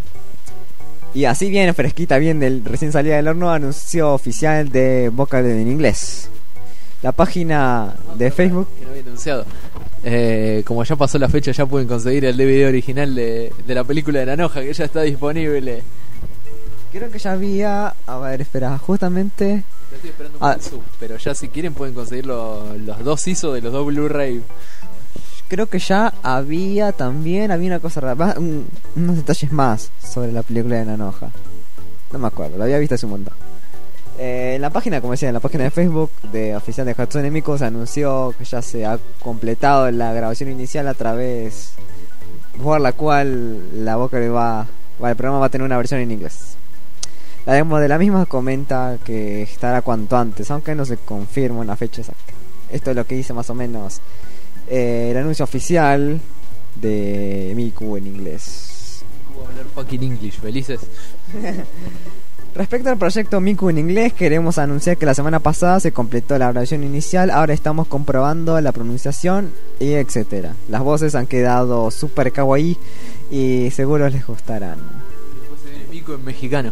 Y así bien fresquita, bien del recién salida del horno, anuncio oficial de Vocal en inglés. La página de Facebook que no había anunciado. Eh, como ya pasó la fecha, ya pueden conseguir el D V D original de, de la película de Nanoja, que ya está disponible. Creo que ya había... A ver, espera, justamente... Ya estoy esperando un Ah. sub, pero ya si quieren pueden conseguir lo- los dos I S O de los dos Blu-ray. Creo que ya había también... Había una cosa rara, va, un- unos detalles más sobre la película de Nanoja. No me acuerdo, lo había visto hace un montón. Eh, en la página, como decía, en la página de Facebook de oficial de Hatsune Miku se anunció que ya se ha completado la grabación inicial a través por la cual la Vocaloid va, va el programa va a tener una versión en inglés. La demo de la misma comenta que estará cuanto antes, aunque no se confirma una fecha exacta. Esto es lo que dice más o menos eh, el anuncio oficial de Miku en inglés. Voy a hablar fucking English, felices. Respecto al proyecto Miku en inglés, queremos anunciar que la semana pasada se completó la grabación inicial, ahora estamos comprobando la pronunciación y etcétera. Las voces han quedado super kawaii y seguro les gustarán. Después se viene Mico en mexicano.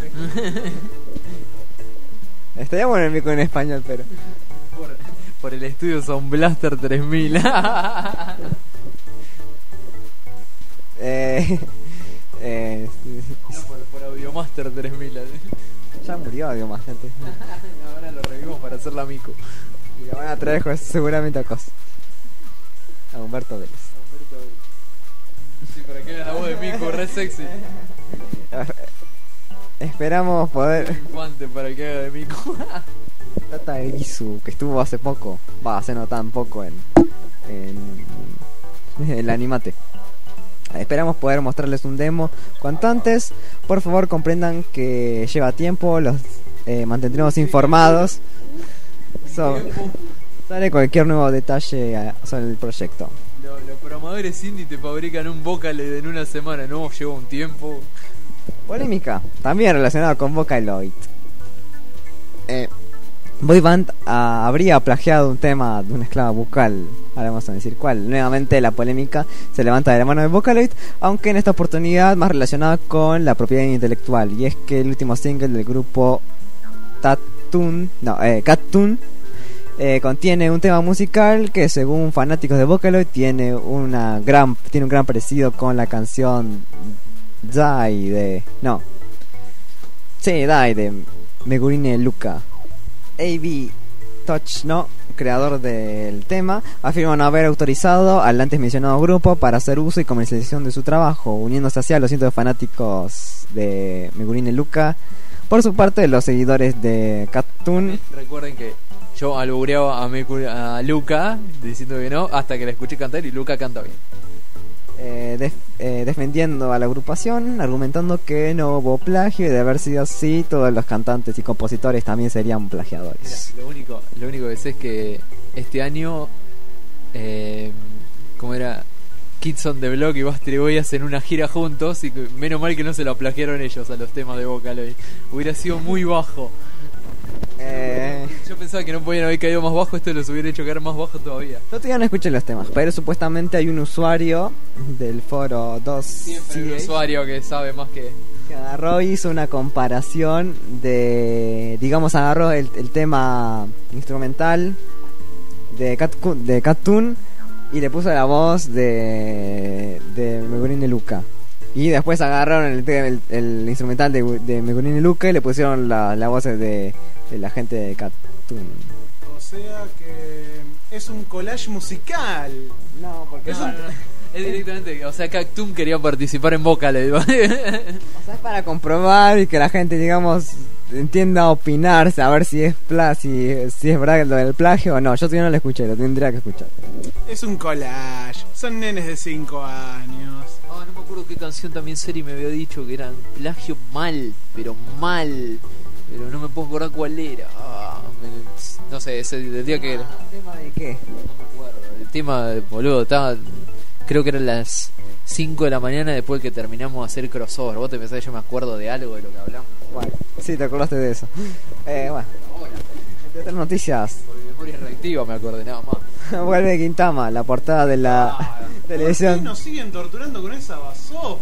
Estaría bueno el Miku en español, pero... Por, por el estudio Sound Blaster tres mil. eh, eh, No, por, por Audiomaster tres mil. ya murió Audiomaster. Ahora lo revivimos para hacer la Mico. Y le van a traer pues, seguramente a Cos. A Humberto Vélez. Sí, para que haga la voz de Mico, re sexy. Esperamos poder... Infante para que haga de Mico. Tata Erizu, que estuvo hace poco, va, hace no tan poco en, en el Animate. Esperamos poder mostrarles un demo cuanto antes. Por favor comprendan que lleva tiempo, los eh, mantendremos informados sobre, sobre cualquier nuevo detalle eh, sobre el proyecto. Los, los programadores indie te fabrican un Vocaloid en una semana, no lleva un tiempo. Polémica, también relacionada con Vocaloid. Eh, Boyband ah, habría plagiado un tema de una esclava bucal. Ahora vamos a decir cuál. Nuevamente la polémica se levanta de la mano de Vocaloid, aunque en esta oportunidad más relacionada con la propiedad intelectual. Y es que el último single del grupo Tattoon, no, eh, Cattoon, eh, contiene un tema musical que según fanáticos de Vocaloid tiene una gran, tiene un gran parecido con la canción Die de, no, sí, Die de Megurine Luka. A B Touch No, creador del tema, afirma no haber autorizado al antes mencionado grupo para hacer uso y comercialización de su trabajo, uniéndose así a los cientos de fanáticos de Megurine Luka. Por su parte, los seguidores de Cattoon... Recuerden que yo albureaba a, Miku- a Luca diciendo que no, hasta que la escuché cantar y Luca canta bien. Eh, def- eh, defendiendo a la agrupación, argumentando que no hubo plagio y de haber sido así, todos los cantantes y compositores también serían plagiadores. Mira, lo único, lo único que sé es que este año, eh, como era, Kids on the Block y Bastard Boy hacen una gira juntos y que, menos mal que no se lo plagiaron ellos a los temas de Vocaloid. Hubiera sido muy bajo. Eh, Yo pensaba que no podían haber caído más bajo, esto los hubiera hecho caer más bajo todavía. yo todavía no escuché los temas, pero supuestamente hay un usuario del foro dos Siempre hay un usuario que sabe más que... que agarró y hizo una comparación de, digamos, agarró el, el tema instrumental de Cattoon, de Cattoon y le puso la voz de de Megurine Luka. Y después agarraron el, el, el instrumental de, de Megurine Luka y le pusieron la, la voz de, de la gente de Cattoon. O sea que es un collage musical. No, porque No, no, no. Es directamente, o sea, Cactum quería participar en Vocaloid. O sea, es para comprobar y que la gente, digamos, entienda opinar, saber si es pla si, si es verdad lo del plagio o no. Yo todavía no lo escuché, lo tendría que escuchar. Es un collage. Son nenes de cinco años. Oh, no me acuerdo qué canción también Seri me había dicho que era plagio mal, pero mal. Pero no me puedo acordar cuál era. Ah, me- no sé, ese del día que era. ¿Tema de qué? No me acuerdo. El tema, boludo, estaba. Creo que eran las cinco de la mañana después que terminamos de hacer crossover. Vos te pensás que yo me acuerdo de algo de lo que hablamos. Bueno, sí, te acordaste de eso. Eh, bueno, entre otras noticias, Por mi memoria reactiva me acordé nada más. vuelve Gintama, la portada de la ¿Por qué televisión. nos siguen torturando con esa basofia?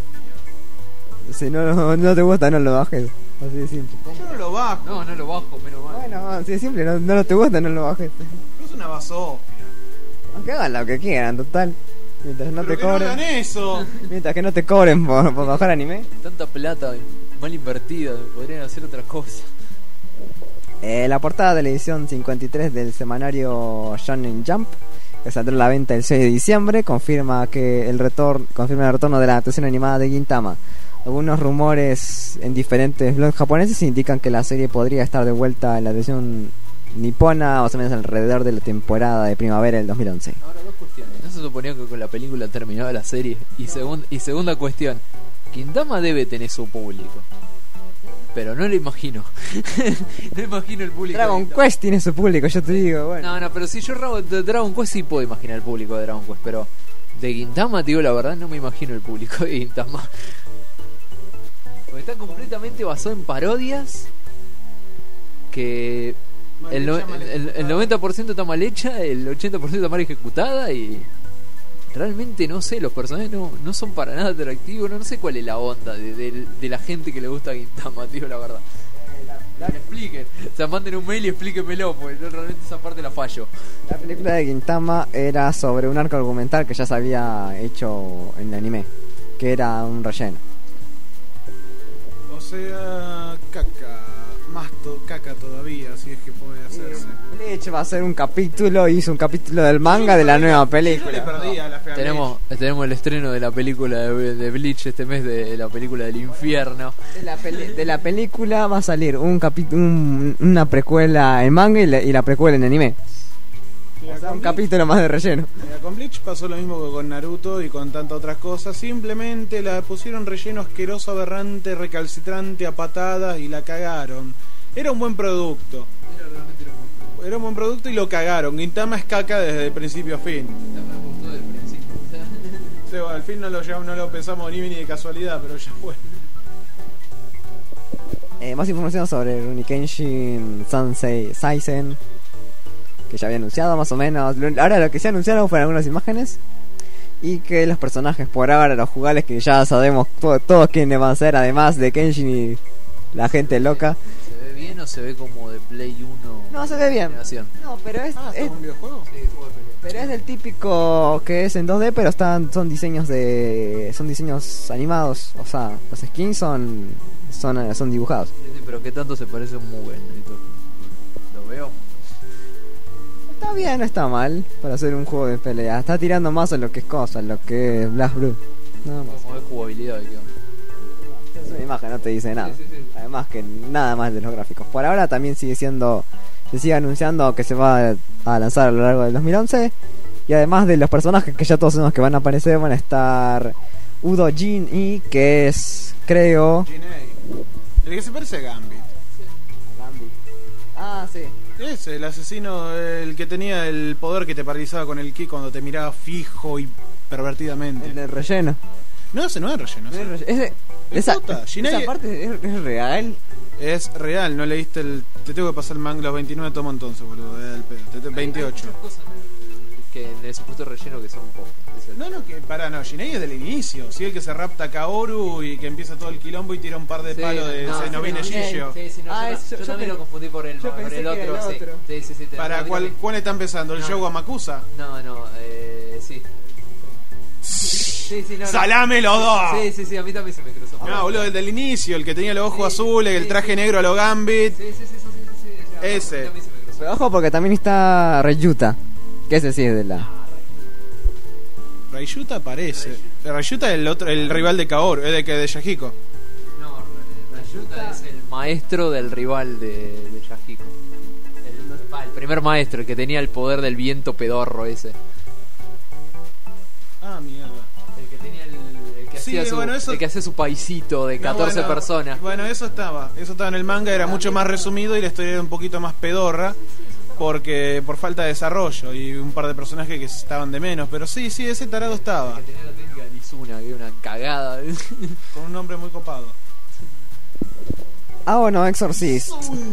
Si no, no, no te gusta, no lo bajes. Así de simple. Yo no lo bajo. No, no lo bajo, menos mal. Bueno, así de simple, no, no te gusta, no lo bajes. Es una basofia. Aunque hagan lo que quieran, total. Mientras no Pero te que no hagan cobren. eso. Mientras que no te cobren por, por bajar anime. Tanta plata mal invertida, podrían hacer otra cosa. Eh, la portada de la edición cincuenta y tres del semanario Shonen Jump, que saldrá a la venta el seis de diciembre, confirma que el retorno, confirma el retorno de la adaptación animada de Gintama. Algunos rumores en diferentes blogs japoneses indican que la serie podría estar de vuelta en la versión nipona, más o menos alrededor de la temporada de primavera del dos mil once. Ahora, dos cuestiones. ¿No se suponía que con la película terminaba la serie? Y, no. segun, y segunda cuestión, Gintama debe tener su público, pero no lo imagino. No imagino el público. Dragon Quest tiene su público, yo te digo. Bueno. No, no, pero si yo de Dragon Quest sí puedo imaginar el público de Dragon Quest, pero de Gintama, te digo la verdad, no me imagino el público de Gintama. Porque está completamente basado en parodias que el, no, el, el noventa por ciento está mal hecha, el ochenta por ciento está mal ejecutada y realmente no sé, los personajes no, no son para nada atractivos, no, no sé cuál es la onda de, de, de la gente que le gusta Gintama, tío, la verdad. La, la, expliquen, o sea, manden un mail y explíquenmelo, porque yo realmente esa parte la fallo. La película de Gintama era sobre un arco argumental que ya se había hecho en el anime, que era un relleno. O sea, caca, más to- caca todavía, si es que puede hacerse. Bleach va a ser un capítulo, hizo un capítulo del manga de la nueva película. Yo le perdí a la fea tenemos, tenemos el estreno de la película de, de Bleach este mes, de la película del infierno. De la, peli- de la película va a salir un capi- un, una precuela en manga y la, y la precuela en anime. O sea, un capítulo más de relleno. Mira, con Bleach pasó lo mismo que con Naruto y con tantas otras cosas. Simplemente la pusieron relleno asqueroso, aberrante, recalcitrante, a patadas y la cagaron. Era un buen producto. Era realmente era un buen producto. Era un buen producto y lo cagaron. Gintama es caca desde el principio a fin. Gintama me gustó desde el principio. Sí, bueno, al fin no lo, llevamos, no lo pensamos ni ni de casualidad, pero ya fue. Eh, más información sobre Rurouni Kenshin Sansei Saisen, que ya había anunciado más o menos. Ahora lo que se anunciaron fueron algunas imágenes. Y que los personajes por ahora, los jugables que ya sabemos todo, todos quiénes van a ser, además de Kenshin y la gente loca. ¿Se ve bien o se ve como de Play uno? No, se ve bien. Generación? No, pero es, Ah, es ¿es un videojuego? Sí, juego de pelea. pero es del típico que es en dos D, pero están son diseños de son diseños animados, o sea, los skins son son son dibujados. Sí, sí, pero ¿qué tanto se parece a un Mugen? Lo veo. Está bien, no está mal para hacer un juego de pelea. Está tirando más a lo que es cosa, a lo que es Blast Blue. Nada más. Como es jugabilidad, ¿qué onda? Es una imagen, no te dice nada. Sí, sí, sí. Además que nada más de los gráficos. Por ahora también sigue siendo, se sigue anunciando que se va a lanzar a lo largo del dos mil once. Y además de los personajes que ya todos sabemos que van a aparecer, van a estar Udo Jin y que es, creo... Jinei. El que se parece a Gambit. Gambit. Ah, sí. Es el asesino, el que tenía el poder que te paralizaba con el ki cuando te miraba fijo y pervertidamente. El del relleno. No, ese no es relleno. No ese. es relleno. Ese- Es esa, posta, Jinei- esa parte es, es real. Es real, no leíste el... Te tengo que pasar el manga, los veintinueve tomo entonces, boludo. Es el pedo. Te- te- veintiocho. Hay muchas cosas que en el supuesto relleno que son pocas. No, no, que para, no, Jinei es del inicio. Sí, el que se rapta a Kaoru y que empieza todo el quilombo y tira un par de Sí, palos de no, se no sí, viene no, Gillo. Sí, sí, no, Ah, yo, es- yo yo también pe- lo confundí por el, yo por pensé el que otro, era el sí. otro. Sí, sí, sí, te- Para no, cuál, dígame. ¿cuál están empezando? ¿El No. Showa Makusa? No, no, eh, sí. Sí, sí, no, no. ¡Salame los dos! Sí, sí, sí, a mí también se me cruzó. No, boludo, el del inicio, el que tenía los ojos Sí, azules, el sí, traje sí. negro a lo Gambit. Sí, sí, sí, sí, sí, sí, sí, sí. Ese. A mí también se me cruzó. Pero ojo porque también está Reyuta, que ese sí es de la... Rayuta aparece. Rayuta es el otro, el rival de Kaoru, es de que de Yahiko. No, Rayuta es el maestro del rival de, de Yahiko. El, va, el primer maestro, el que tenía el poder del viento pedorro ese. Ah, mierda. El que tenía el, el que Sí, hacía su, bueno, eso- el que hacía su paisito de No, catorce bueno, personas. Bueno, eso estaba. Eso estaba en el manga, era mucho más resumido y la historia era un poquito más pedorra. Porque por falta de desarrollo y un par de personajes que estaban de menos. Pero sí, sí, ese tarado estaba. Que tenía la técnica de Lizuna, que era una cagada. Con un nombre muy copado. Ah, bueno, Exorcist.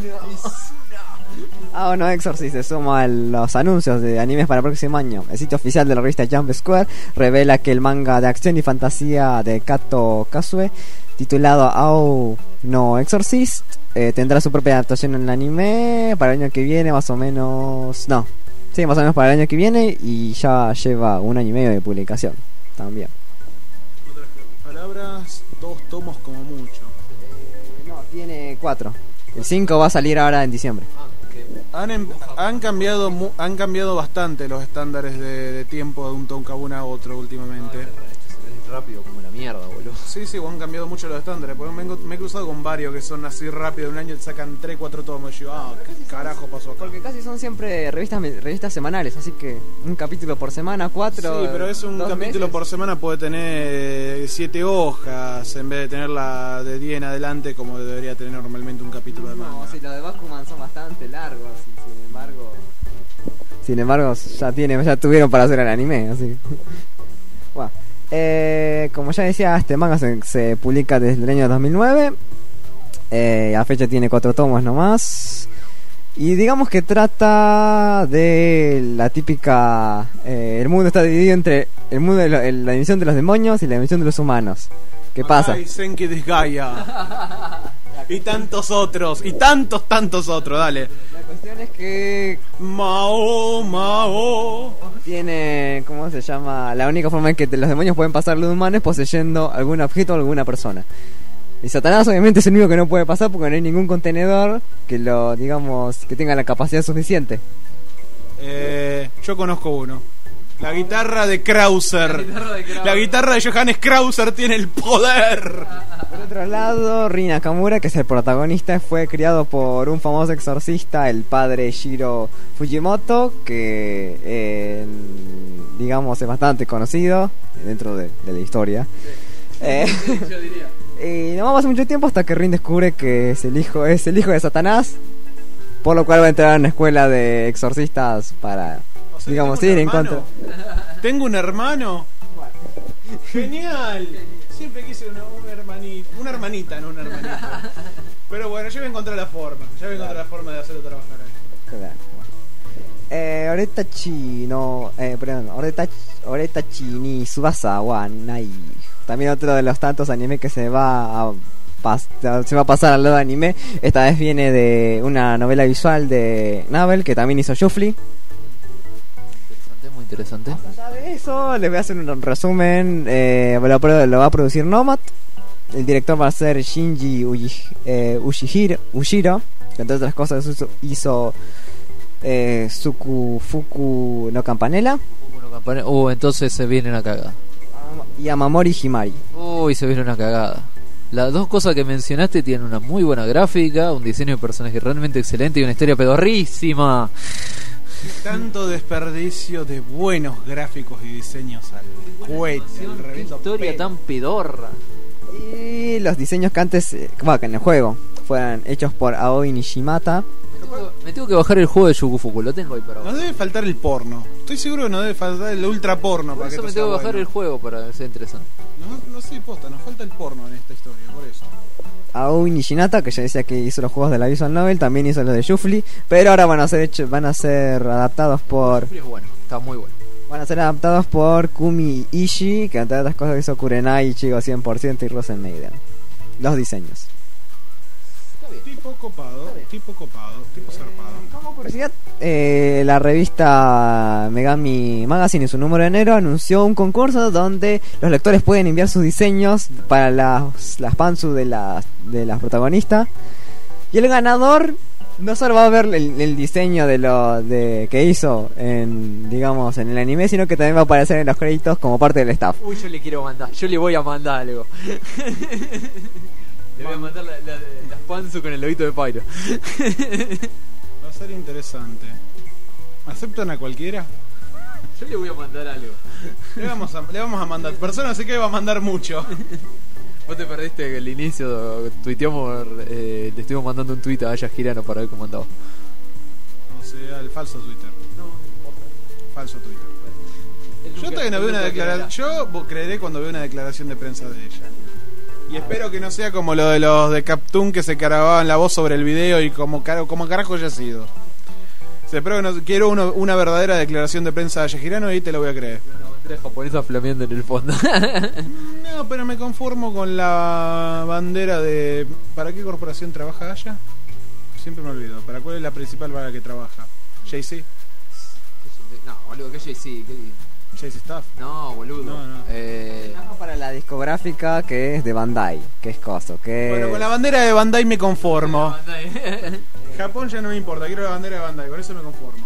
Ah, bueno, Exorcist se suma a los anuncios de animes para el próximo año. El sitio oficial de la revista Jump Square revela que el manga de acción y fantasía de Kato Kazue, titulado Ao no Exorcist, eh, tendrá su propia adaptación en el anime para el año que viene, más o menos. No, sí, más o menos para el año que viene, y ya lleva un año y medio de publicación también. Otras palabras, dos tomos como mucho. Tiene cuatro. El cinco va a salir ahora en diciembre. Han, em- han cambiado mu- han cambiado bastante los estándares de, de tiempo de un Tonkabuna a otro últimamente. Es rápido como la mierda, boludo. Sí, sí, han cambiado mucho los estándares. Porque me, he- me he cruzado con varios que son así rápido, en un año te sacan tres, cuatro tomos. Y yo, ah, ¿qué carajo pasó acá? Porque casi son siempre revistas revistas semanales, así que un capítulo por semana, cuatro. Sí, pero es un dos capítulo meses. por semana, puede tener siete hojas en vez de tenerla de diez en adelante como debería tener normalmente un capítulo de manga. No, si los de Bakuman son bastante largos, y sin embargo. Sin embargo, ya tiene, ya tuvieron para hacer el anime, así. Bueno, eh, como ya decía, este manga se, se publica desde el año dos mil nueve. Eh, a fecha tiene cuatro tomos nomás. Y digamos que trata de la típica... Eh, el mundo está dividido entre el mundo de lo- el- la dimensión de los demonios y la dimensión de los humanos. ¿Qué pasa? Ay, Senki Desgaya. Y tantos otros, y tantos, tantos otros, dale. La cuestión es que Mao, Mao. tiene, ¿cómo se llama? La única forma en que te- los demonios pueden pasar los humanos es poseyendo algún objeto o alguna persona. Y Satanás obviamente es el único que no puede pasar porque no hay ningún contenedor que lo, digamos, que tenga la capacidad suficiente. Eh, yo conozco uno. La guitarra de Krauser. La guitarra de Johannes Krauser tiene el poder. Por otro lado, Rin Nakamura, que es el protagonista, fue criado por un famoso exorcista, el padre Shiro Fujimoto, que eh, digamos es bastante conocido dentro de, de la historia. Eh, Yo diría. y no va a pasar mucho tiempo hasta que Rin descubre que es el hijo, es el hijo de Satanás, por lo cual va a entrar a una escuela de exorcistas para, O sea, digamos, ¿tengo ir un en hermano? contra. ¿Tengo un hermano? Genial. Siempre quise una, una hermanita, una hermanita, no una hermanita. Pero bueno, yo voy a encontrar la forma. Ya voy a encontrar la forma de hacerlo trabajar ahí. Claro, bueno. Eh, Oretachi no, eh, perdón, Oretachi, Oretachi ni Subasa wa Nai. También otro de los tantos anime que se va a pas- se va a pasar al lado de anime. Esta vez viene de una novela visual de Nabel, que también hizo Shuffly. Interesante, muy interesante. Allá de eso, les voy a hacer un resumen. Eh, lo, pro- lo va a producir Nomad. El director va a ser Shinji Uji- eh, Ushihiro, Ushiro, que entre otras cosas hizo, hizo eh, Suku Fuku no Campanella Uh, entonces se viene una cagada. y Amamori Himari. Uy, se viene una cagada. Las dos cosas que mencionaste tienen una muy buena gráfica, un diseño de personaje realmente excelente y una historia pedorrísima. Tanto desperdicio de buenos gráficos y diseños al cohete. al Qué reviento historia pedo. tan pedorra. Y los diseños que antes, eh, bueno, que en el juego fueran hechos por Aoi Nishimata. Me tengo, me tengo que bajar el juego de Yukufuku, lo tengo ahí para No bajar. debe faltar el porno. Estoy seguro que no debe faltar el ultra porno Por para que eso esto me sea tengo que bajar bueno. el juego para que sea interesante. No, no sé, posta, nos falta el porno en esta historia, por eso. Aoi Nishinata, que ya decía que hizo los juegos de la Visual Novel, también hizo los de Shuffly, pero ahora van a ser hecho, van a ser adaptados por Es bueno, está muy bueno. van a ser adaptados por Kumi Ishii, que entre otras cosas hizo Kurenai, Ichigo cien por ciento y Rosen Maiden. Los diseños. Tipo copado, tipo copado, tipo zarpado. Como curiosidad, eh, la revista Megami Magazine en su número de enero anunció un concurso donde los lectores pueden enviar sus diseños para las, las pantsu de las, de las protagonistas. Y el ganador no solo va a ver el, el diseño de lo de que hizo en, digamos, en el anime, sino que también va a aparecer en los créditos como parte del staff. Uy, yo le quiero mandar, yo le voy a mandar algo. Le voy a mandar la, la, las panzu con el lobito de Pyro. Va a ser interesante. ¿Aceptan a cualquiera? Yo le voy a mandar algo. Le vamos a, le vamos a mandar. Persona así que va a mandar mucho. Vos te perdiste que al inicio tuiteamos, eh, le estuvimos mandando un tuit a Aya Girano para ver cómo andaba. O sea, el falso Twitter. Falso Twitter. Yo todavía no veo una declaración. Yo creeré cuando veo una declaración de prensa de ella. Y espero que no sea como lo de los de Captoon que se grababan la voz sobre el video y como, caro, como carajo haya sido. O sea, espero que no, quiero uno, una verdadera declaración de prensa de Girano y te lo voy a creer. Una bandera japonesa flameando en el fondo. No, pero me conformo con la bandera de... ¿Para qué corporación trabaja Aya? Siempre me olvido. ¿Para cuál es la principal para la que trabaja? ¿J C? No, boludo, que J C. Chase Staff. No, boludo. No, no. Eh, Trabaja para la discográfica que es de Bandai, que es coso, que Bueno, con la bandera de Bandai me conformo. Japón ya no me importa, quiero la bandera de Bandai, con eso me conformo.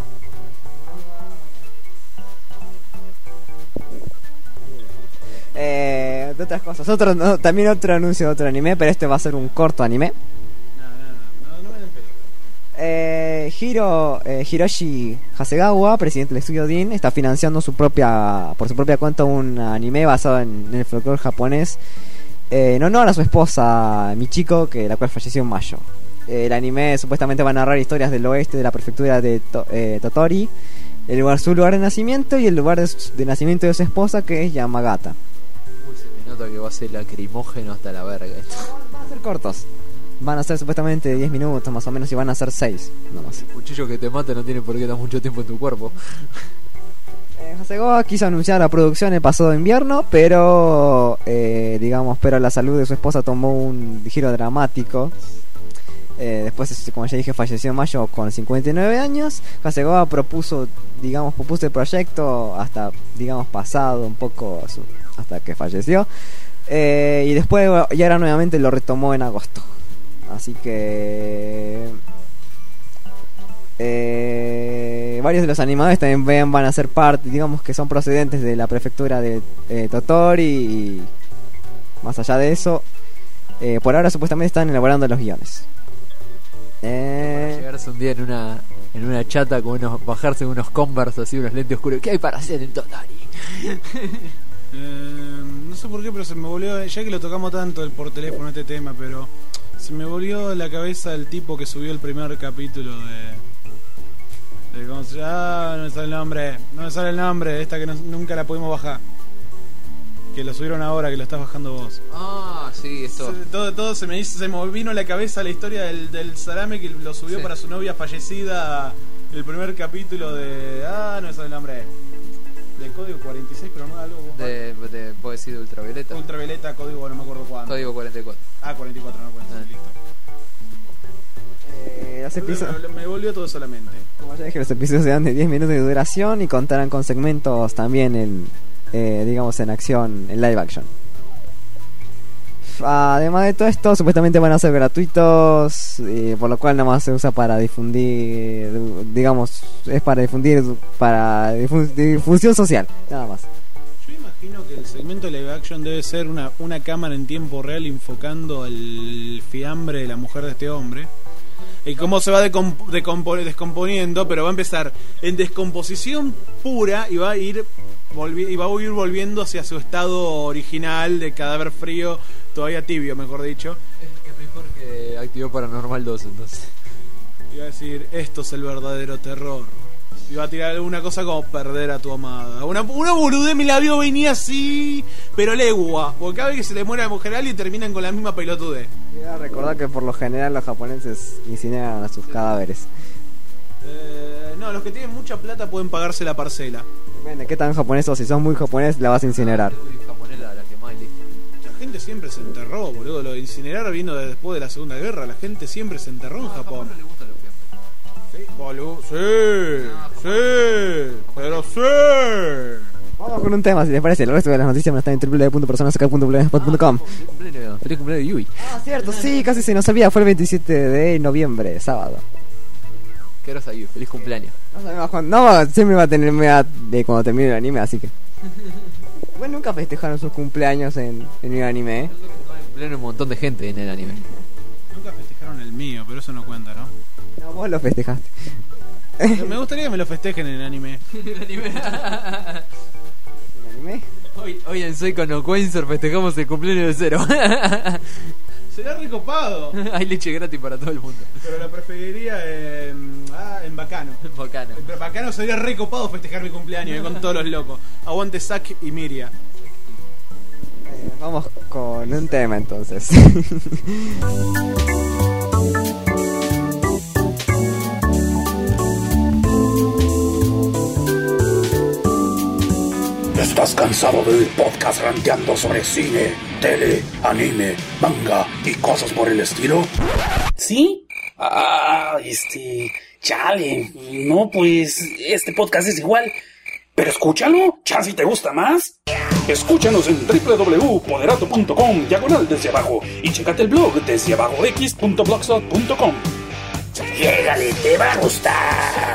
Eh, de otras cosas. Otro, no, también otro anuncio de otro anime, pero este va a ser un corto anime. No, no, no, no, no me den pelota. Eh, Hiro, eh, Hiroshi Hasegawa, presidente del estudio Dean, está financiando su propia, por su propia cuenta un anime basado en, en el folclore japonés eh, en honor a su esposa Michiko, que la cual falleció en mayo. Eh, el anime supuestamente va a narrar historias del oeste de la prefectura de to, eh, Totori, el lugar, su lugar de nacimiento y el lugar de, su, de nacimiento de su esposa, que es Yamagata. Uy, se me nota que va a ser lacrimógeno hasta la verga esto. Van a ser cortos. Van a ser supuestamente diez minutos más o menos y van a ser seis nomás. El cuchillo que te mata no tiene por qué dar mucho tiempo en tu cuerpo. Eh, Hasegawa quiso anunciar la producción el pasado invierno, pero eh, digamos, pero la salud de su esposa tomó un giro dramático. Eh, después, como ya dije, falleció en mayo con cincuenta y nueve años. Hasegawa propuso, digamos, propuso el proyecto hasta, digamos, pasado un poco su, hasta que falleció. Eh, y después, y ahora nuevamente lo retomó en agosto. Así que eh, varios de los animadores también ven, van a ser parte, digamos que son procedentes de la prefectura de eh, Totori. Y más allá de eso, eh, por ahora supuestamente están elaborando los guiones. Eh... Llegarse un día en una en una chata con unos, bajarse con unos Converse así, unos lentes oscuros. ¿Qué hay para hacer en Totori? Eh, no sé por qué, pero se me volvió, ya que lo tocamos tanto el- por teléfono este tema, pero se me volvió la cabeza el tipo que subió el primer capítulo de... de ¿cómo se llama? Ah, no me sale el nombre, no me sale el nombre, esta que no- nunca la pudimos bajar. Que lo subieron ahora, que lo estás bajando vos. Ah, sí, esto. Se- todo, todo se me hizo, se me vino a la cabeza la historia del, del salame que lo subió Sí. para su novia fallecida, el primer capítulo de... Ah, no me sale el nombre. De código cuarenta y seis, pero no algo... De, de, ¿puedo decir de ultravioleta? Ultravioleta, código, no me acuerdo cuándo. Código cuarenta y cuatro. Ah, cuarenta y cuatro, no cuarenta y seis, Ah. listo. Eh, los episodios, Me, me volvió todo solamente. como ya dije, los episodios serán de diez minutos de duración y contarán con segmentos también en, eh, digamos, en acción, en live action. Además de todo esto, supuestamente van a ser gratuitos, eh, por lo cual nada más se usa para difundir, digamos, es para difundir, para difu- difusión social, nada más. Yo imagino que el segmento de live action debe ser una, una cámara en tiempo real enfocando el fiambre de la mujer de este hombre. Y cómo se va decomp- decompo- descomponiendo, pero va a empezar en descomposición pura y va a ir volvi- y va a ir volviendo hacia su estado original de cadáver frío, todavía tibio, mejor dicho. Es mejor que activó Paranormal dos, entonces. Iba a decir, esto es el verdadero terror. Iba a tirar alguna cosa como perder a tu amada. Una, una boludez me la vio venir así, pero legua. Porque cada vez que se le muere a la mujer a alguien terminan con la misma pelotudez. Quiero recordar que por lo general los japoneses incineran a sus cadáveres. Eh, no, los que tienen mucha plata pueden pagarse la parcela. Depende de qué tan japonés o si sos muy japonés la vas a incinerar. Uy, japonés la, la quemás y listo. La gente siempre se enterró, boludo. Lo de incinerar vino de después de la Segunda Guerra. La gente siempre se enterró en Japón. No le gustan los fiambres. Sí, boludo. Sí, sí, pero sí. Vamos con un tema, si les parece. El resto de las noticias están en w w w punto personas punto blogspot punto com. Feliz cumpleaños, feliz cumpleaños de Yui. Ah, cierto, sí, casi se nos olvida. Fue el veintisiete de noviembre, sábado. Qué grosa Yui, feliz cumpleaños. No sabemos cuándo. No, siempre va a tener edad de cuando termine el anime, así que. Bueno, nunca festejaron sus cumpleaños en, en el anime, ¿eh? Cumpleaños un montón de gente en el anime. Nunca festejaron el mío, pero eso no cuenta, ¿no? No, vos lo festejaste. Me gustaría que me lo festejen en el anime. el anime. ¿En anime? Hoy, hoy en Seiko no Quincer festejamos el cumpleaños de Cero. Será recopado. Hay leche gratis para todo el mundo. Pero la preferiría en, ah, en Bacano. Bacano. En Bacano sería recopado festejar mi cumpleaños eh, con todos los locos. Aguante Zack y Miria. Eh, vamos con un tema entonces. ¿Estás cansado de oír podcast ranteando sobre cine, tele, anime, manga y cosas por el estilo? ¿Sí? Ah, este... Chale. No, pues... Este podcast es igual. Pero escúchalo, chance y te gusta más. Escúchanos en doble u doble u doble u punto poderato punto com diagonal desde abajo y checate el blog desde abajo x punto blogspot punto com. Llégale, te va a gustar.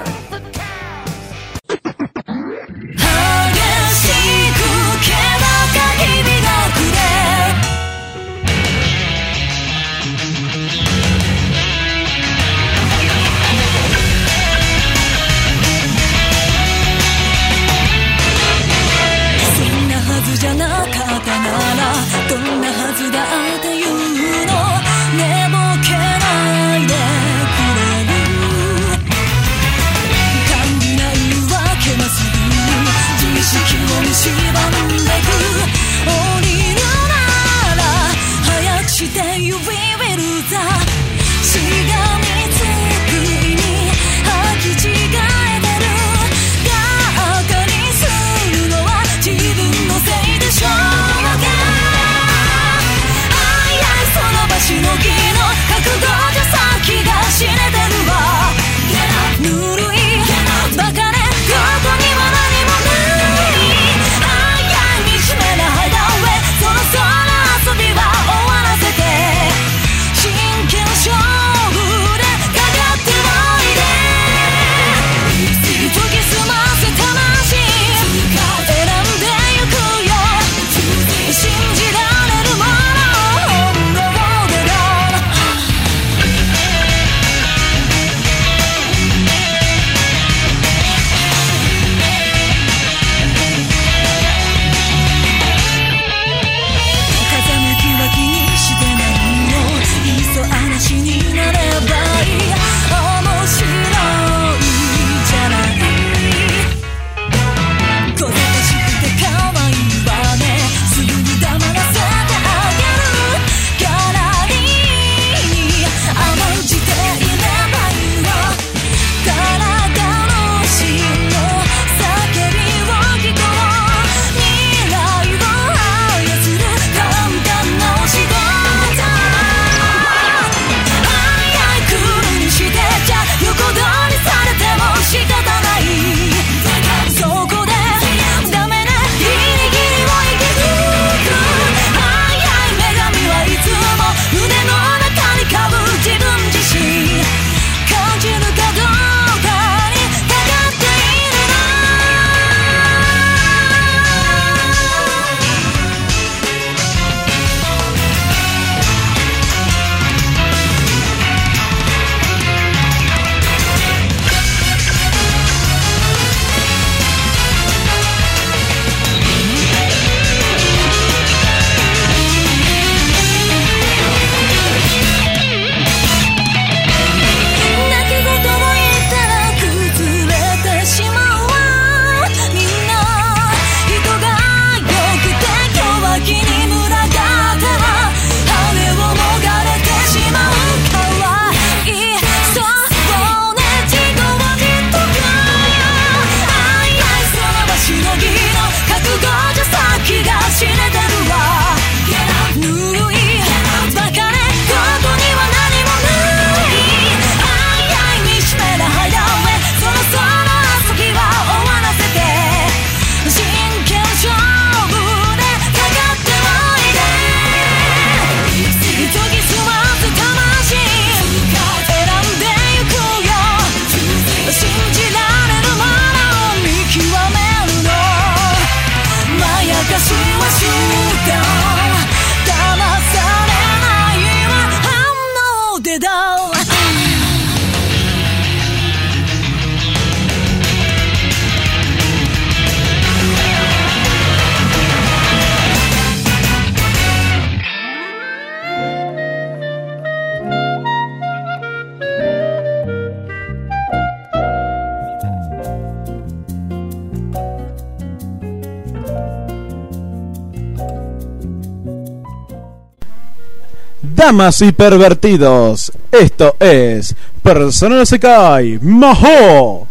Damas y pervertidos, esto es Persona no se cae, Maho.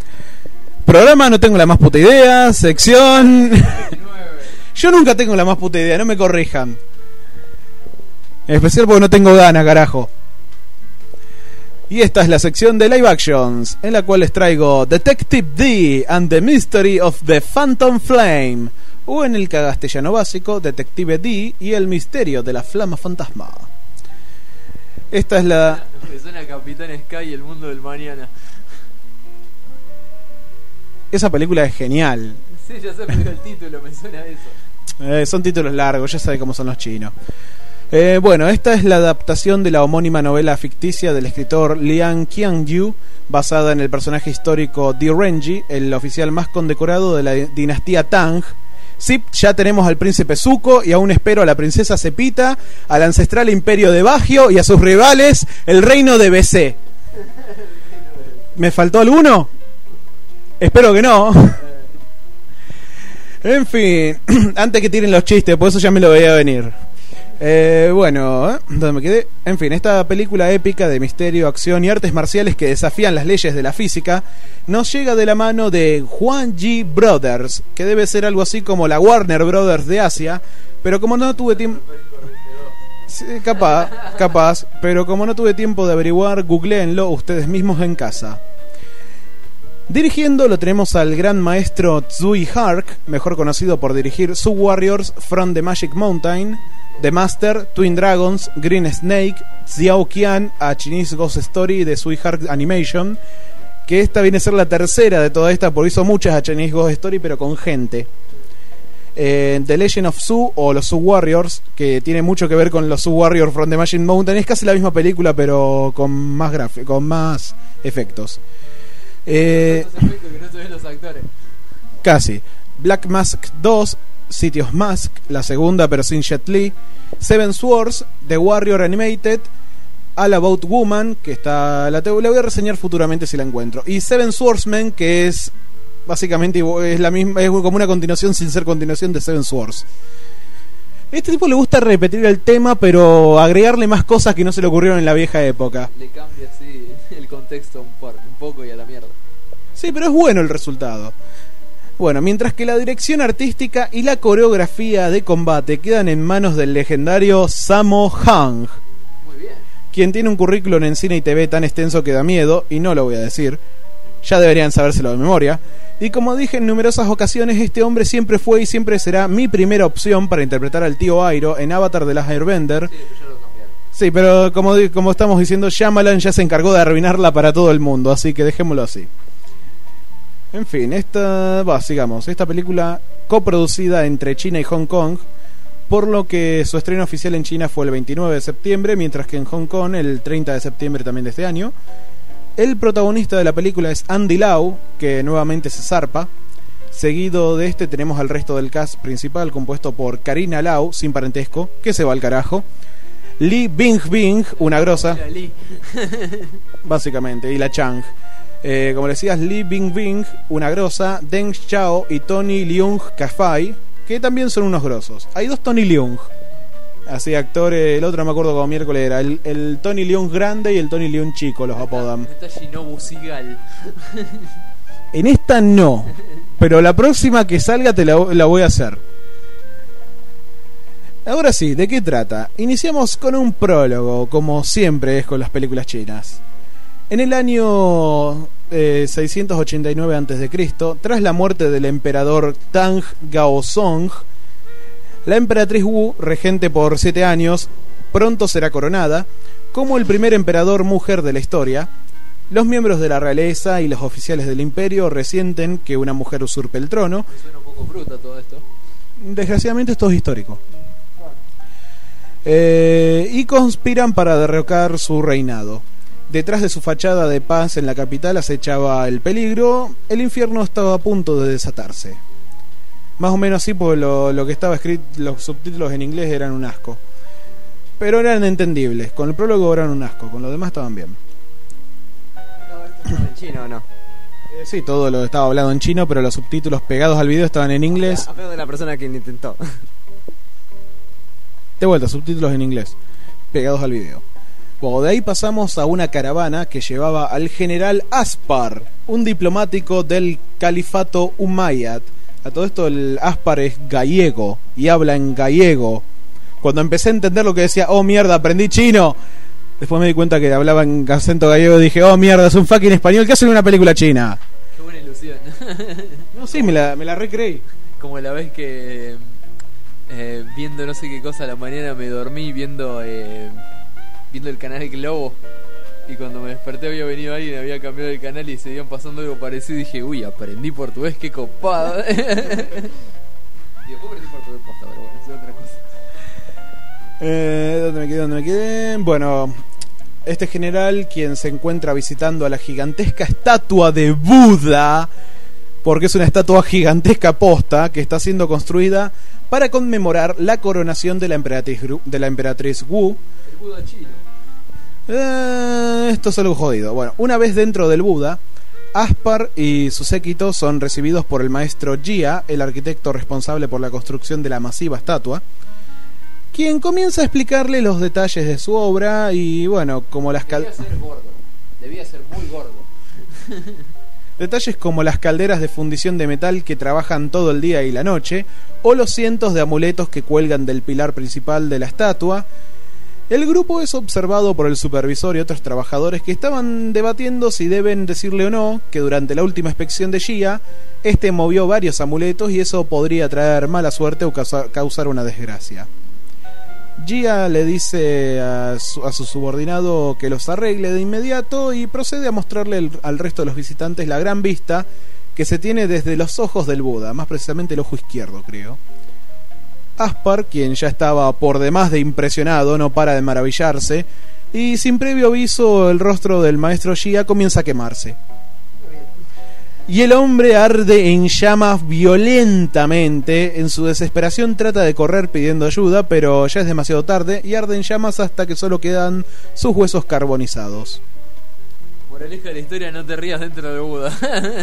Programa no tengo la más puta idea, sección... Yo nunca tengo la más puta idea, no me corrijan. En especial porque no tengo ganas, carajo. Y esta es la sección de live actions, en la cual les traigo Detective D and the Mystery of the Phantom Flame, o en el castellano básico, Detective D y el misterio de la flama fantasma. Esta es la... Me suena Capitán Sky y el mundo del mañana. Esa película es genial. Sí, ya sé, pero el título me suena a eso. Eh, son títulos largos, ya sabe cómo son los chinos. Eh, bueno, esta es la adaptación de la homónima novela ficticia del escritor Liang Qianyu, basada en el personaje histórico Di Renji, el oficial más condecorado de la dinastía Tang. Sí, ya tenemos al príncipe Zuko y aún espero a la princesa Cepita, al ancestral imperio de Bagio y a sus rivales, el reino de B C. ¿Me faltó alguno? Espero que no. En fin, antes que tiren los chistes, por eso ya me lo veía venir. Eh, bueno, ¿eh? ¿Dónde me quedé? En fin, esta película épica de misterio, acción y artes marciales que desafían las leyes de la física nos llega de la mano de Huangji Brothers, que debe ser algo así como la Warner Brothers de Asia, pero como no tuve tiempo... Sí, capaz, capaz, pero como no tuve tiempo de averiguar, googleenlo ustedes mismos en casa. Dirigiendo lo tenemos al gran maestro Tsui Hark, mejor conocido por dirigir Sub Warriors, From the Magic Mountain, The Master, Twin Dragons, Green Snake, Xiao Qian, a Chinese Ghost Story de Tsui Hark Animation, que esta viene a ser la tercera de toda esta, porque hizo muchas a Chinese Ghost Story, pero con gente. Eh, The Legend of Su o los Sub Warriors, que tiene mucho que ver con los Sub Warriors From the Magic Mountain, es casi la misma película, pero con más graf- con más efectos. Eh, los actores. Casi. Black Mask dos, City of Mask, la segunda pero sin Jet Li. Seven Swords, The Warrior Animated, All About Woman, que está la, te- la voy a reseñar futuramente si la encuentro. Y Seven Swordsmen, que es básicamente es la misma, es como una continuación sin ser continuación de Seven Swords. A este tipo le gusta repetir el tema, pero agregarle más cosas que no se le ocurrieron en la vieja época. Le cambia así el contexto un, par, un poco y a la mierda. Sí, pero es bueno el resultado. Bueno, mientras que la dirección artística y la coreografía de combate quedan en manos del legendario Sammo Hung, muy bien, quien tiene un currículum en cine y T V tan extenso que da miedo, y no lo voy a decir, ya deberían sabérselo de memoria. Y como dije en numerosas ocasiones, este hombre siempre fue y siempre será mi primera opción para interpretar al tío Airo en Avatar de Last Airbender. Sí, pero ya lo cambiaron. Sí, pero como, como estamos diciendo, Shyamalan ya se encargó de arruinarla para todo el mundo, así que dejémoslo así. En fin, esta, va, sigamos, esta película coproducida entre China y Hong Kong, por lo que su estreno oficial en China fue el veintinueve de septiembre, mientras que en Hong Kong el treinta de septiembre también de este año. El protagonista de la película es Andy Lau, que nuevamente se zarpa. Seguido de este tenemos al resto del cast principal, compuesto por Carina Lau, sin parentesco, que se va al carajo, Lee Bing-bing, una grosa, básicamente, y la Chang. Eh, como decías, Lee Bing-bing, una grosa, Deng Xiao y Tony Leung Ka-fai, que también son unos grosos. Hay dos Tony Leung, así actor, el otro no me acuerdo como miércoles era, el, el Tony Leung grande y el Tony Leung chico, los apodan. Está Shinobu Seagal. En esta no, pero la próxima que salga te la, la voy a hacer. Ahora sí, ¿de qué trata? Iniciamos con un prólogo, como siempre es con las películas chinas. En el año eh, seiscientos ochenta y nueve antes de Cristo, tras la muerte del emperador Tang Gaozong, la emperatriz Wu, regente por siete años, pronto será coronada como el primer emperador mujer de la historia. Los miembros de la realeza y los oficiales del imperio resienten que una mujer usurpe el trono. Me suena un poco fruta todo esto. Desgraciadamente esto es histórico. Eh, y conspiran para derrocar su reinado. Detrás de su fachada de paz en la capital acechaba el peligro. El infierno estaba a punto de desatarse. Más o menos así, porque lo, lo que estaba escrito, los subtítulos en inglés eran un asco. Pero eran entendibles. Con el prólogo eran un asco, con lo demás estaban bien. No, ¿esto estaba en chino o no? Eh, sí, todo lo estaba hablado en chino, pero los subtítulos pegados al video estaban en inglés. A feo de la persona que lo intentó. De vuelta, subtítulos en inglés, pegados al video. Bueno, de ahí pasamos a una caravana que llevaba al general Aspar, un diplomático del califato Umayyad. A todo esto el Aspar es gallego y habla en gallego. Cuando empecé a entender lo que decía, oh mierda, aprendí chino. Después me di cuenta que hablaba en acento gallego y dije, oh mierda, es un fucking español, ¿qué hacen en una película china? Qué buena ilusión. No, sí, me la, me la recreí. Como la vez que eh, viendo no sé qué cosa a la mañana me dormí viendo eh, viendo el canal Globo. Y cuando me desperté había venido alguien, había cambiado el canal y seguían pasando algo parecido. Y dije, uy, aprendí portugués, qué copado. Y después aprendí portugués posta, pero bueno, eso es otra cosa. Eh, ¿Dónde me quedé? ¿Dónde me quedé? Bueno, este general, quien se encuentra visitando a la gigantesca estatua de Buda, porque es una estatua gigantesca posta que está siendo construida para conmemorar la coronación de la emperatriz, de la emperatriz Wu. El Buda chino. Eh, esto es algo jodido. Bueno, una vez dentro del Buda, Aspar y su séquito son recibidos por el maestro Jia, el arquitecto responsable por la construcción de la masiva estatua, quien comienza a explicarle los detalles de su obra y bueno, como las cal... Debía ser gordo, debía ser muy gordo. Detalles como las calderas de fundición de metal que trabajan todo el día y la noche, o los cientos de amuletos que cuelgan del pilar principal de la estatua. El grupo es observado por el supervisor y otros trabajadores que estaban debatiendo si deben decirle o no que durante la última inspección de Jia, este movió varios amuletos y eso podría traer mala suerte o causar una desgracia. Jia le dice a su, a su subordinado que los arregle de inmediato y procede a mostrarle el, al resto de los visitantes la gran vista que se tiene desde los ojos del Buda, más precisamente el ojo izquierdo, creo. Aspar, quien ya estaba por demás de impresionado, no para de maravillarse, y sin previo aviso el rostro del maestro Jia comienza a quemarse. Y el hombre arde en llamas violentamente. En su desesperación trata de correr pidiendo ayuda, pero ya es demasiado tarde y arde en llamas hasta que solo quedan sus huesos carbonizados. Moraleja de la historia, no te rías dentro de Buda.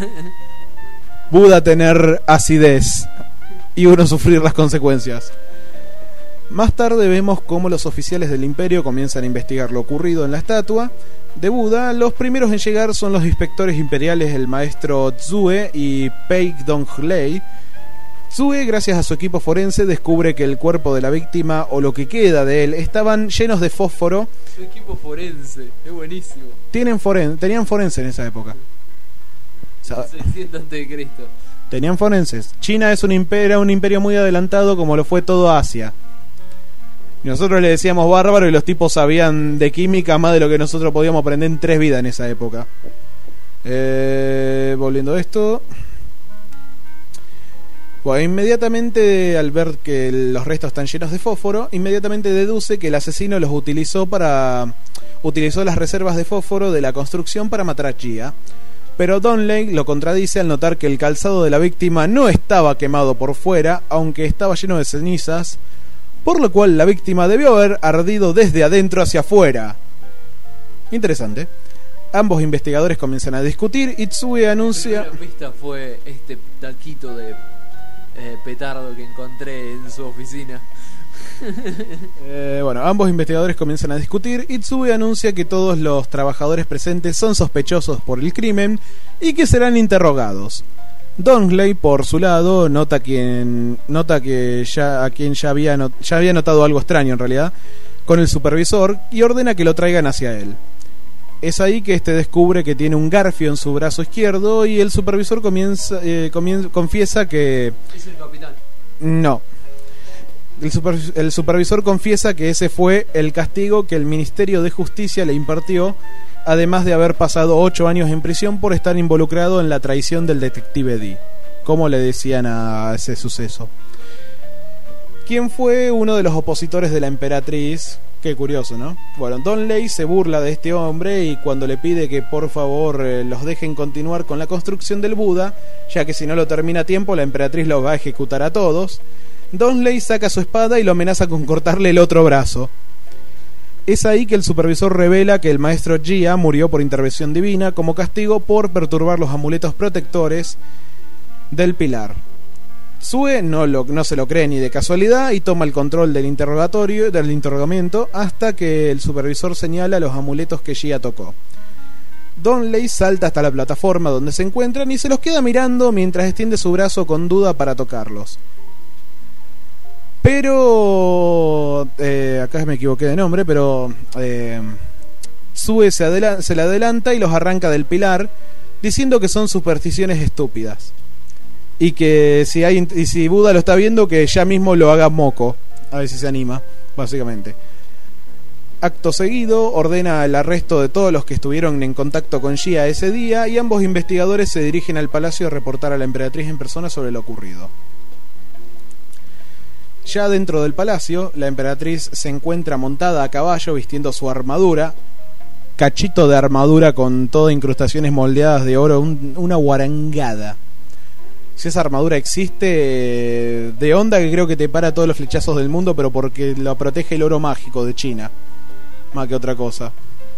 Buda tener acidez y uno sufrir las consecuencias. Más tarde vemos cómo los oficiales del imperio comienzan a investigar lo ocurrido en la estatua de Buda. Los primeros en llegar son los inspectores imperiales, el maestro Zue y Pei Donglei. Zue, gracias a su equipo forense, descubre que el cuerpo de la víctima o lo que queda de él estaban llenos de fósforo. Su equipo forense, es buenísimo. Tienen foren tenían forense en esa época. seiscientos antes de Cristo. Tenían forenses. China es un imperio, un imperio muy adelantado como lo fue todo Asia. Y nosotros le decíamos bárbaro y los tipos sabían de química más de lo que nosotros podíamos aprender en tres vidas en esa época. Eh, volviendo a esto. Bueno, inmediatamente al ver que los restos están llenos de fósforo, inmediatamente deduce que el asesino los utilizó para utilizó las reservas de fósforo de la construcción para matar a Jia. Pero Donley lo contradice al notar que el calzado de la víctima no estaba quemado por fuera, aunque estaba lleno de cenizas, por lo cual la víctima debió haber ardido desde adentro hacia afuera. Interesante. Ambos investigadores comienzan a discutir y Tsue anuncia... La primera pista fue este taquito de eh, petardo que encontré en su oficina. Eh, bueno, ambos investigadores comienzan a discutir y Tsue anuncia que todos los trabajadores presentes son sospechosos por el crimen y que serán interrogados. Dongley, por su lado, nota quien nota que ya a quien ya había not, ya había notado algo extraño en realidad con el supervisor y ordena que lo traigan hacia él. Es ahí que este descubre que tiene un garfio en su brazo izquierdo y el supervisor comienza, eh, comienza confiesa que es el capitán. No. El, super, el supervisor confiesa que ese fue el castigo que el Ministerio de Justicia le impartió, además de haber pasado ocho años en prisión por estar involucrado en la traición del detective D, como le decían a ese suceso. ¿Quién fue uno de los opositores de la emperatriz? Qué curioso, ¿no? Bueno, Donley se burla de este hombre y cuando le pide que por favor eh, los dejen continuar con la construcción del Buda, ya que si no lo termina a tiempo la emperatriz los va a ejecutar a todos, Donley saca su espada y lo amenaza con cortarle el otro brazo. Es ahí que el supervisor revela que el maestro Jia murió por intervención divina como castigo por perturbar los amuletos protectores del pilar. Tsue no, lo, no se lo cree ni de casualidad y toma el control del interrogatorio, del interrogamiento, hasta que el supervisor señala los amuletos que Jia tocó. Donley salta hasta la plataforma donde se encuentran y se los queda mirando mientras extiende su brazo con duda para tocarlos. Pero... Eh, acá me equivoqué de nombre, pero... Eh, Atsue se, adela- se le adelanta y los arranca del pilar, diciendo que son supersticiones estúpidas. Y que si hay y si Buda lo está viendo, que ya mismo lo haga moco. A ver si se anima, básicamente. Acto seguido, ordena el arresto de todos los que estuvieron en contacto con Gia ese día, y ambos investigadores se dirigen al palacio a reportar a la emperatriz en persona sobre lo ocurrido. Ya dentro del palacio, la emperatriz se encuentra montada a caballo vistiendo su armadura, cachito de armadura con todas incrustaciones moldeadas de oro, un, una guarangada. Si esa armadura existe, de onda que creo que te para todos los flechazos del mundo, pero porque lo protege el oro mágico de China, más que otra cosa.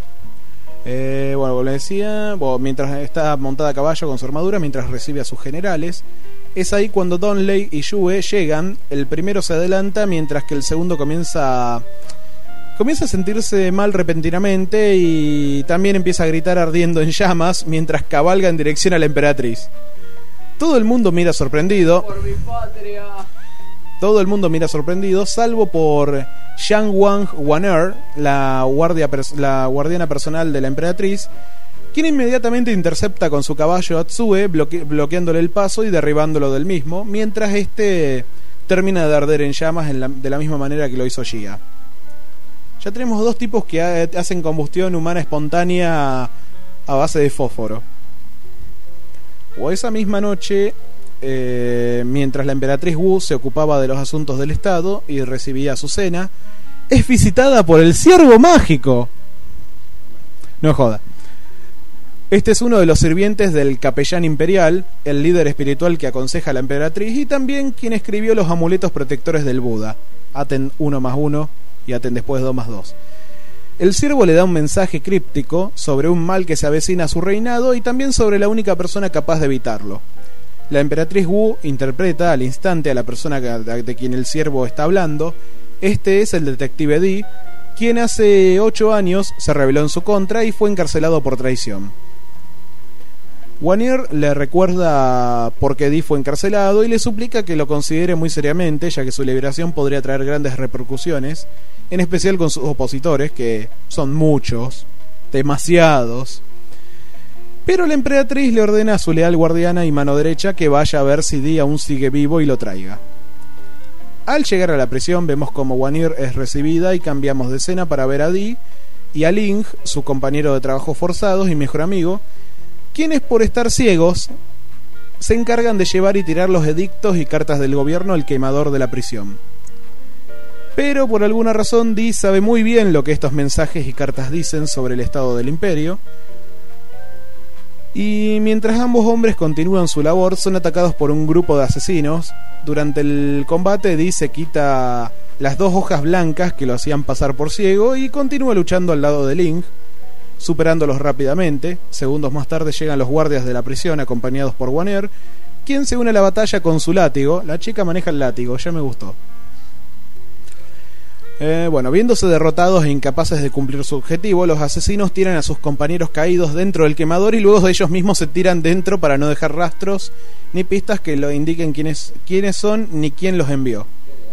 Eh, bueno, como le decía, bueno, mientras está montada a caballo con su armadura, mientras recibe a sus generales, es ahí cuando Donley y Yue llegan. El primero se adelanta, mientras que el segundo comienza a, comienza a sentirse mal repentinamente y también empieza a gritar ardiendo en llamas mientras cabalga en dirección a la emperatriz. Todo el mundo mira sorprendido. Por mi patria. Todo el mundo mira sorprendido, salvo por Yang Wang Waner, la, guardia pers- la guardiana personal de la emperatriz, quien inmediatamente intercepta con su caballo a Atsue, bloque- bloqueándole el paso y derribándolo del mismo, mientras este termina de arder en llamas en la, de la misma manera que lo hizo Gia. Ya tenemos dos tipos que ha- hacen combustión humana espontánea a base de fósforo. O esa misma noche, eh, mientras la emperatriz Wu se ocupaba de los asuntos del estado y recibía su cena, es visitada por el ciervo mágico. No joda. Este es uno de los sirvientes del capellán imperial, el líder espiritual que aconseja a la emperatriz y también quien escribió los amuletos protectores del Buda. Aten uno más uno y aten después dos más dos. El siervo le da un mensaje críptico sobre un mal que se avecina a su reinado y también sobre la única persona capaz de evitarlo. La emperatriz Wu interpreta al instante a la persona de quien el siervo está hablando. Este es el detective Di, quien hace ocho años se rebeló en su contra y fue encarcelado por traición. Wanir le recuerda por qué Di fue encarcelado y le suplica que lo considere muy seriamente, ya que su liberación podría traer grandes repercusiones, en especial con sus opositores, que son muchos, demasiados. Pero la emperatriz le ordena a su leal guardiana y mano derecha que vaya a ver si Di aún sigue vivo y lo traiga. Al llegar a la prisión vemos como Wanir es recibida y cambiamos de escena para ver a Di y a Ling, su compañero de trabajo forzados y mejor amigo, quienes por estar ciegos se encargan de llevar y tirar los edictos y cartas del gobierno al quemador de la prisión. Pero por alguna razón Di sabe muy bien lo que estos mensajes y cartas dicen sobre el estado del imperio. Y mientras ambos hombres continúan su labor, son atacados por un grupo de asesinos. Durante el combate Di se quita las dos hojas blancas que lo hacían pasar por ciego y continúa luchando al lado de Ling, superándolos rápidamente. Segundos más tarde llegan los guardias de la prisión acompañados por Wanner, quien se une a la batalla con su látigo. La chica maneja el látigo, ya me gustó. Eh, bueno, viéndose derrotados e incapaces de cumplir su objetivo, los asesinos tiran a sus compañeros caídos dentro del quemador y luego ellos mismos se tiran dentro para no dejar rastros ni pistas que lo indiquen quiénes, quiénes son ni quién los envió.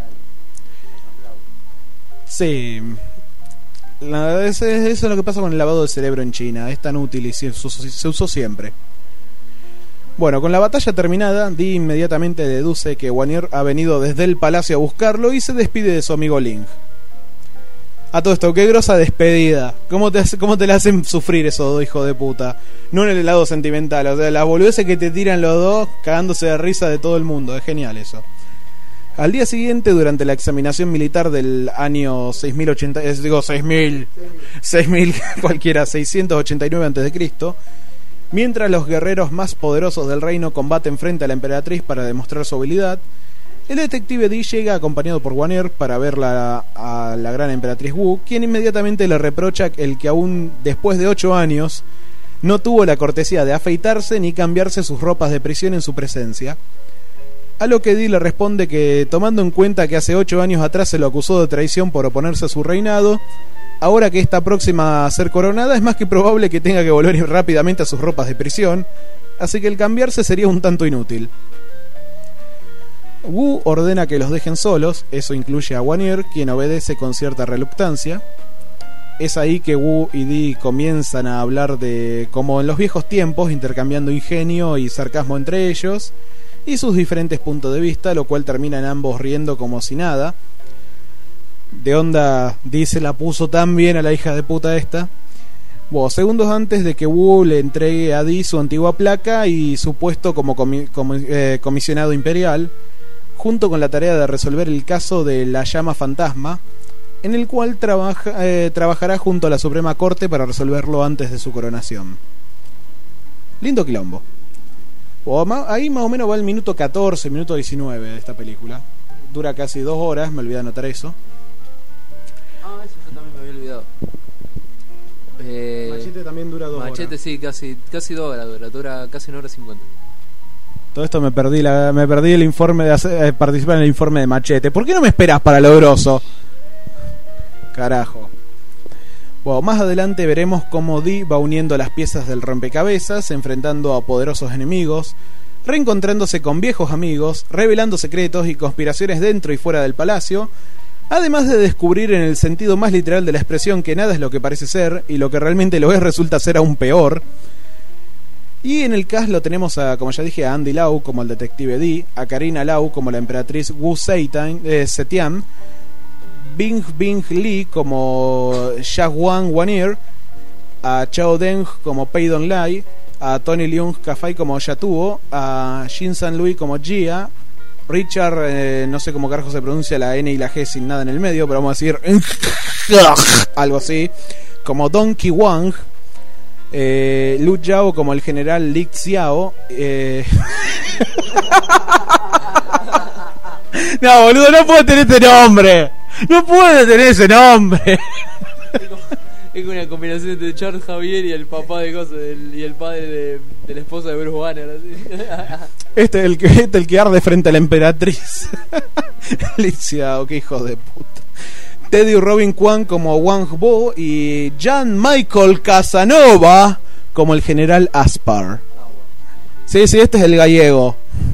Sí, la, eso, eso es lo que pasa con el lavado de cerebro en China. Es tan útil y se usó, se usó siempre. Bueno, con la batalla terminada, Di inmediatamente deduce que Wanir ha venido desde el palacio a buscarlo y se despide de su amigo Ling. A todo esto, qué grosa despedida. ¿Cómo te, cómo te la hacen sufrir esos dos hijos de puta? No en el lado sentimental, o sea, las boludeces que te tiran los dos cagándose de risa de todo el mundo. Es genial eso. Al día siguiente, durante la examinación militar del año seis mil ochenta, eh, digo seis mil, seis mil cualquiera, seiscientos ochenta y nueve antes de Cristo, mientras los guerreros más poderosos del reino combaten frente a la emperatriz para demostrar su habilidad, el detective Di llega acompañado por Wanner para ver la, a la gran emperatriz Wu, quien inmediatamente le reprocha el que aún después de ocho años no tuvo la cortesía de afeitarse ni cambiarse sus ropas de prisión en su presencia. A lo que Di le responde que, tomando en cuenta que hace ocho años atrás se lo acusó de traición por oponerse a su reinado, ahora que está próxima a ser coronada es más que probable que tenga que volver rápidamente a sus ropas de prisión, así que el cambiarse sería un tanto inútil. Wu ordena que los dejen solos, eso incluye a Wanir, quien obedece con cierta reluctancia. Es ahí que Wu y Dee comienzan a hablar de, como en los viejos tiempos, intercambiando ingenio y sarcasmo entre ellos y sus diferentes puntos de vista, lo cual terminan ambos riendo como si nada. De onda, Dee se la puso tan bien a la hija de puta esta. Bueno, segundos antes de que Wu le entregue a Dee su antigua placa y su puesto como, comi- como eh, comisionado imperial, junto con la tarea de resolver el caso de la llama fantasma, en el cual trabaja, eh, trabajará junto a la Suprema Corte para resolverlo antes de su coronación. Lindo quilombo. O ma- ahí más o menos va el minuto catorce, minuto diecinueve de esta película. Dura casi dos horas, me olvidé anotar eso. Ah, eso yo también me había olvidado. Eh, Machete también dura dos Machete horas. sí, casi, casi dos horas dura, dura casi una hora cincuenta. Todo esto me perdí la, me perdí el informe de hacer, eh, participar en el informe de Machete. ¿Por qué no me esperas para lo grosso? Carajo. Bueno, más adelante veremos cómo Dee va uniendo las piezas del rompecabezas, enfrentando a poderosos enemigos, reencontrándose con viejos amigos, revelando secretos y conspiraciones dentro y fuera del palacio, además de descubrir en el sentido más literal de la expresión que nada es lo que parece ser y lo que realmente lo es resulta ser aún peor. Y en el cast lo tenemos a, como ya dije, a Andy Lau como el detective Dee, a Karina Lau como la emperatriz Wu Seitan, eh, Zetian, Bing Bing Lee como Shahwan Wanir, a Chao Deng como Pei Don Lai, a Tony Leung Ka-fai como Yatuo, a Jin San Lui como Jia, Richard, eh, no sé cómo carajo se pronuncia la N y la G sin nada en el medio, pero vamos a decir algo así, como Don Ki Wang, eh, Lu Yao como el general Li Xiao, eh... No, boludo, no puedo tener ese nombre. No puedo tener ese nombre. Es una combinación entre Charles Javier y el papá de cosas del, y el padre de, de la esposa de Bruce Banner. Así. Este es el que, este es el que arde frente a la emperatriz. Alicia, qué hijo de puta. Teddy Robin Kwan como Wang Bo y Jan Michael Casanova como el general Aspar. Sí, sí, este es el gallego.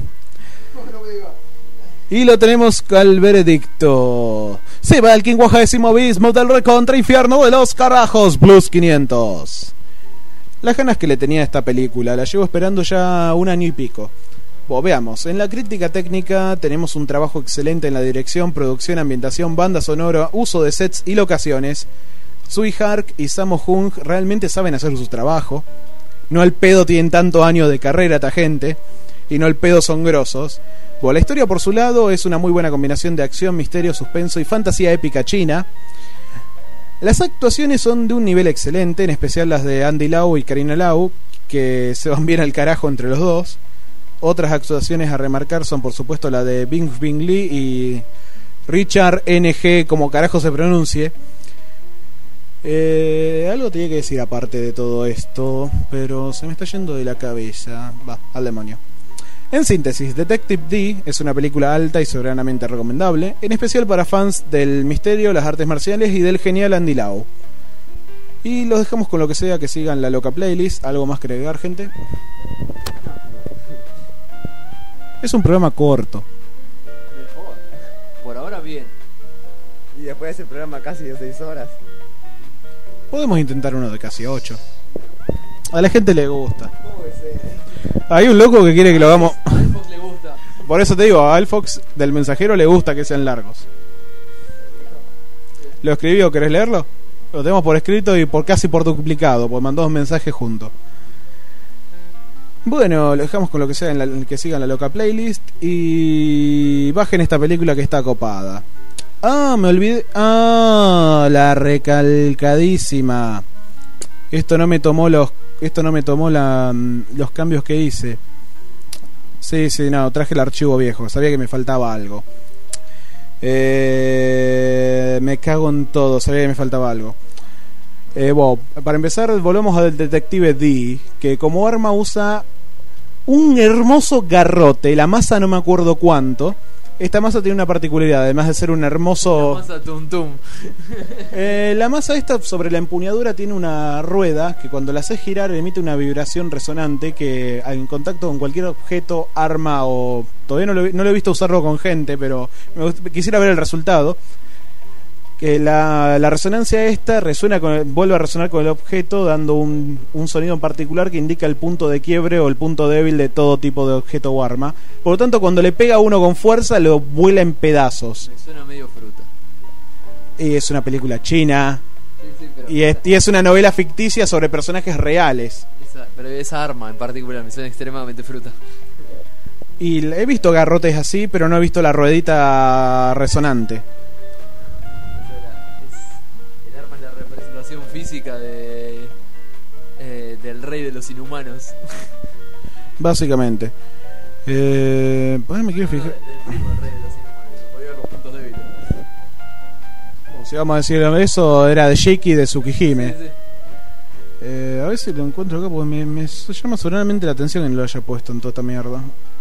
Y lo tenemos al veredicto. Se va el quincuagésimo abismo del recontra infierno de los carajos Blues quinientos. Las ganas que le tenía a esta película, la llevo esperando ya un año y pico. Bueno, veamos, en la crítica técnica tenemos un trabajo excelente en la dirección, producción, ambientación, banda sonora, uso de sets y locaciones. Sui Hark y Sammo Hung realmente saben hacer su trabajo. No al pedo tienen tanto año de carrera esta gente, y no al pedo son grosos. Bueno, la historia por su lado es una muy buena combinación de acción, misterio, suspenso y fantasía épica china. Las actuaciones son de un nivel excelente, en especial las de Andy Lau y Karina Lau, que se van bien al carajo entre los dos. Otras actuaciones a remarcar son por supuesto la de Bing Bing Lee y Richard N G, como carajo se pronuncie. Eh, algo tenía que decir aparte de todo esto, pero se me está yendo de la cabeza. Va, al demonio. En síntesis, Detective Dee es una película alta y soberanamente recomendable, en especial para fans del misterio, las artes marciales y del genial Andy Lau. Y los dejamos con lo que sea, que sigan la loca playlist. ¿Algo más que agregar, gente? Es un programa corto. Mejor. Por ahora bien. Y después de ese programa casi de seis horas. Podemos intentar uno de casi ocho. A la gente le gusta. Hay un loco que quiere que lo hagamos. A Alfox le gusta. Por eso te digo, a Alfox del mensajero le gusta que sean largos. ¿Lo escribió? ¿Querés leerlo? Lo tenemos por escrito y por casi por duplicado, porque mandó dos mensajes juntos. Bueno, lo dejamos con lo que sea, en la, que sigan la loca playlist y bajen esta película que está copada. Ah, me olvidé. Ah, la recalcadísima. Esto no me tomó los Esto no me tomó la, los cambios que hice. Sí, sí, no, traje el archivo viejo. Sabía que me faltaba algo. Eh, me cago en todo. Sabía que me faltaba algo. Eh, bueno, para empezar, volvemos al detective Dee, que como arma usa un hermoso garrote. La masa no me acuerdo cuánto. Esta masa tiene una particularidad, además de ser un hermoso... La masa tum tum. eh, La masa esta sobre la empuñadura tiene una rueda que cuando la haces girar emite una vibración resonante que en contacto con cualquier objeto, arma o... Todavía no lo, no lo he visto usarlo con gente, pero me, quisiera ver el resultado. que la, la resonancia esta resuena con el, vuelve a resonar con el objeto, dando un, un sonido en particular que indica el punto de quiebre o el punto débil de todo tipo de objeto o arma. Por lo tanto, cuando le pega a uno con fuerza, lo vuela en pedazos. Me suena medio fruta. Y es una película china. Sí, sí, pero y, es, y es una novela ficticia sobre personajes reales. Esa, pero esa arma en particular me suena extremadamente fruta. Y he visto garrotes así, pero no he visto la ruedita resonante. Es el arma es la representación física de eh, del rey de los inhumanos. Básicamente. Eh, pues me quiero fijar. No, del primo del rey de los inhumanos. Se podía ver los puntos débiles. Bueno, si vamos a decir eso, era de Shiki de Tsukihime. Sí, sí. Eh, a ver si lo encuentro acá, porque me, me llama soberanamente la atención que no lo haya puesto en toda esta mierda.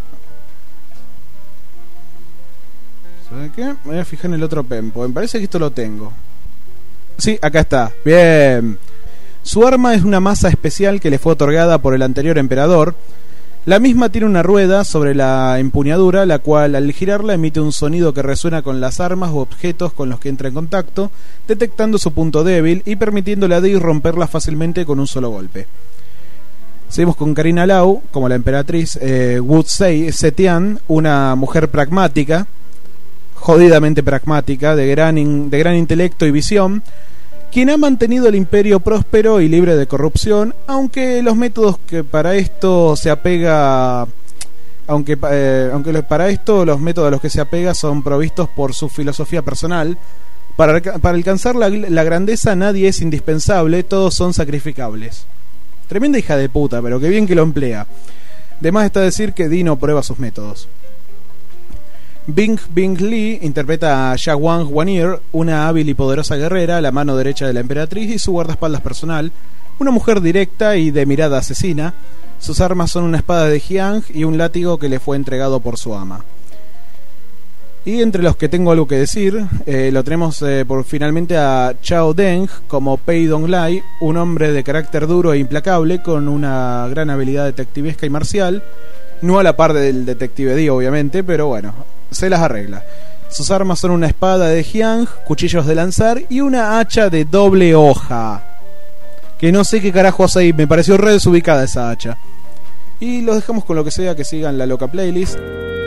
¿Sabe qué? Me voy a fijar en el otro pen, porque me parece que esto lo tengo. Sí, acá está. Bien. Su arma es una masa especial que le fue otorgada por el anterior emperador. La misma tiene una rueda sobre la empuñadura, la cual al girarla emite un sonido que resuena con las armas u objetos con los que entra en contacto, detectando su punto débil y permitiéndole a Dee romperla fácilmente con un solo golpe. Seguimos con Karina Lau, como la emperatriz, eh, Wu Zetian, una mujer pragmática, jodidamente pragmática, de gran, in, de gran intelecto y visión, quien ha mantenido el imperio próspero y libre de corrupción, aunque los métodos que para esto se apega, aunque, eh, aunque para esto los métodos a los que se apega son provistos por su filosofía personal. Para, para alcanzar la, la grandeza nadie es indispensable, todos son sacrificables. Tremenda hija de puta, pero qué bien que lo emplea. De más está decir que Dino prueba sus métodos. Bing Bing Lee interpreta a Xiaowang Wanir, una hábil y poderosa guerrera, la mano derecha de la emperatriz y su guardaespaldas personal, una mujer directa y de mirada asesina. Sus armas son una espada de Jiang y un látigo que le fue entregado por su ama. Y entre los que tengo algo que decir, eh, lo tenemos eh, por finalmente a Chao Deng como Pei Donglai, un hombre de carácter duro e implacable con una gran habilidad detectivesca y marcial, no a la par del detective Dee obviamente, pero bueno, se las arregla. Sus armas son una espada de Jiang, cuchillos de lanzar y una hacha de doble hoja, que no sé qué carajo hace ahí, me pareció re desubicada esa hacha. Y los dejamos con lo que sea, que sigan la loca playlist.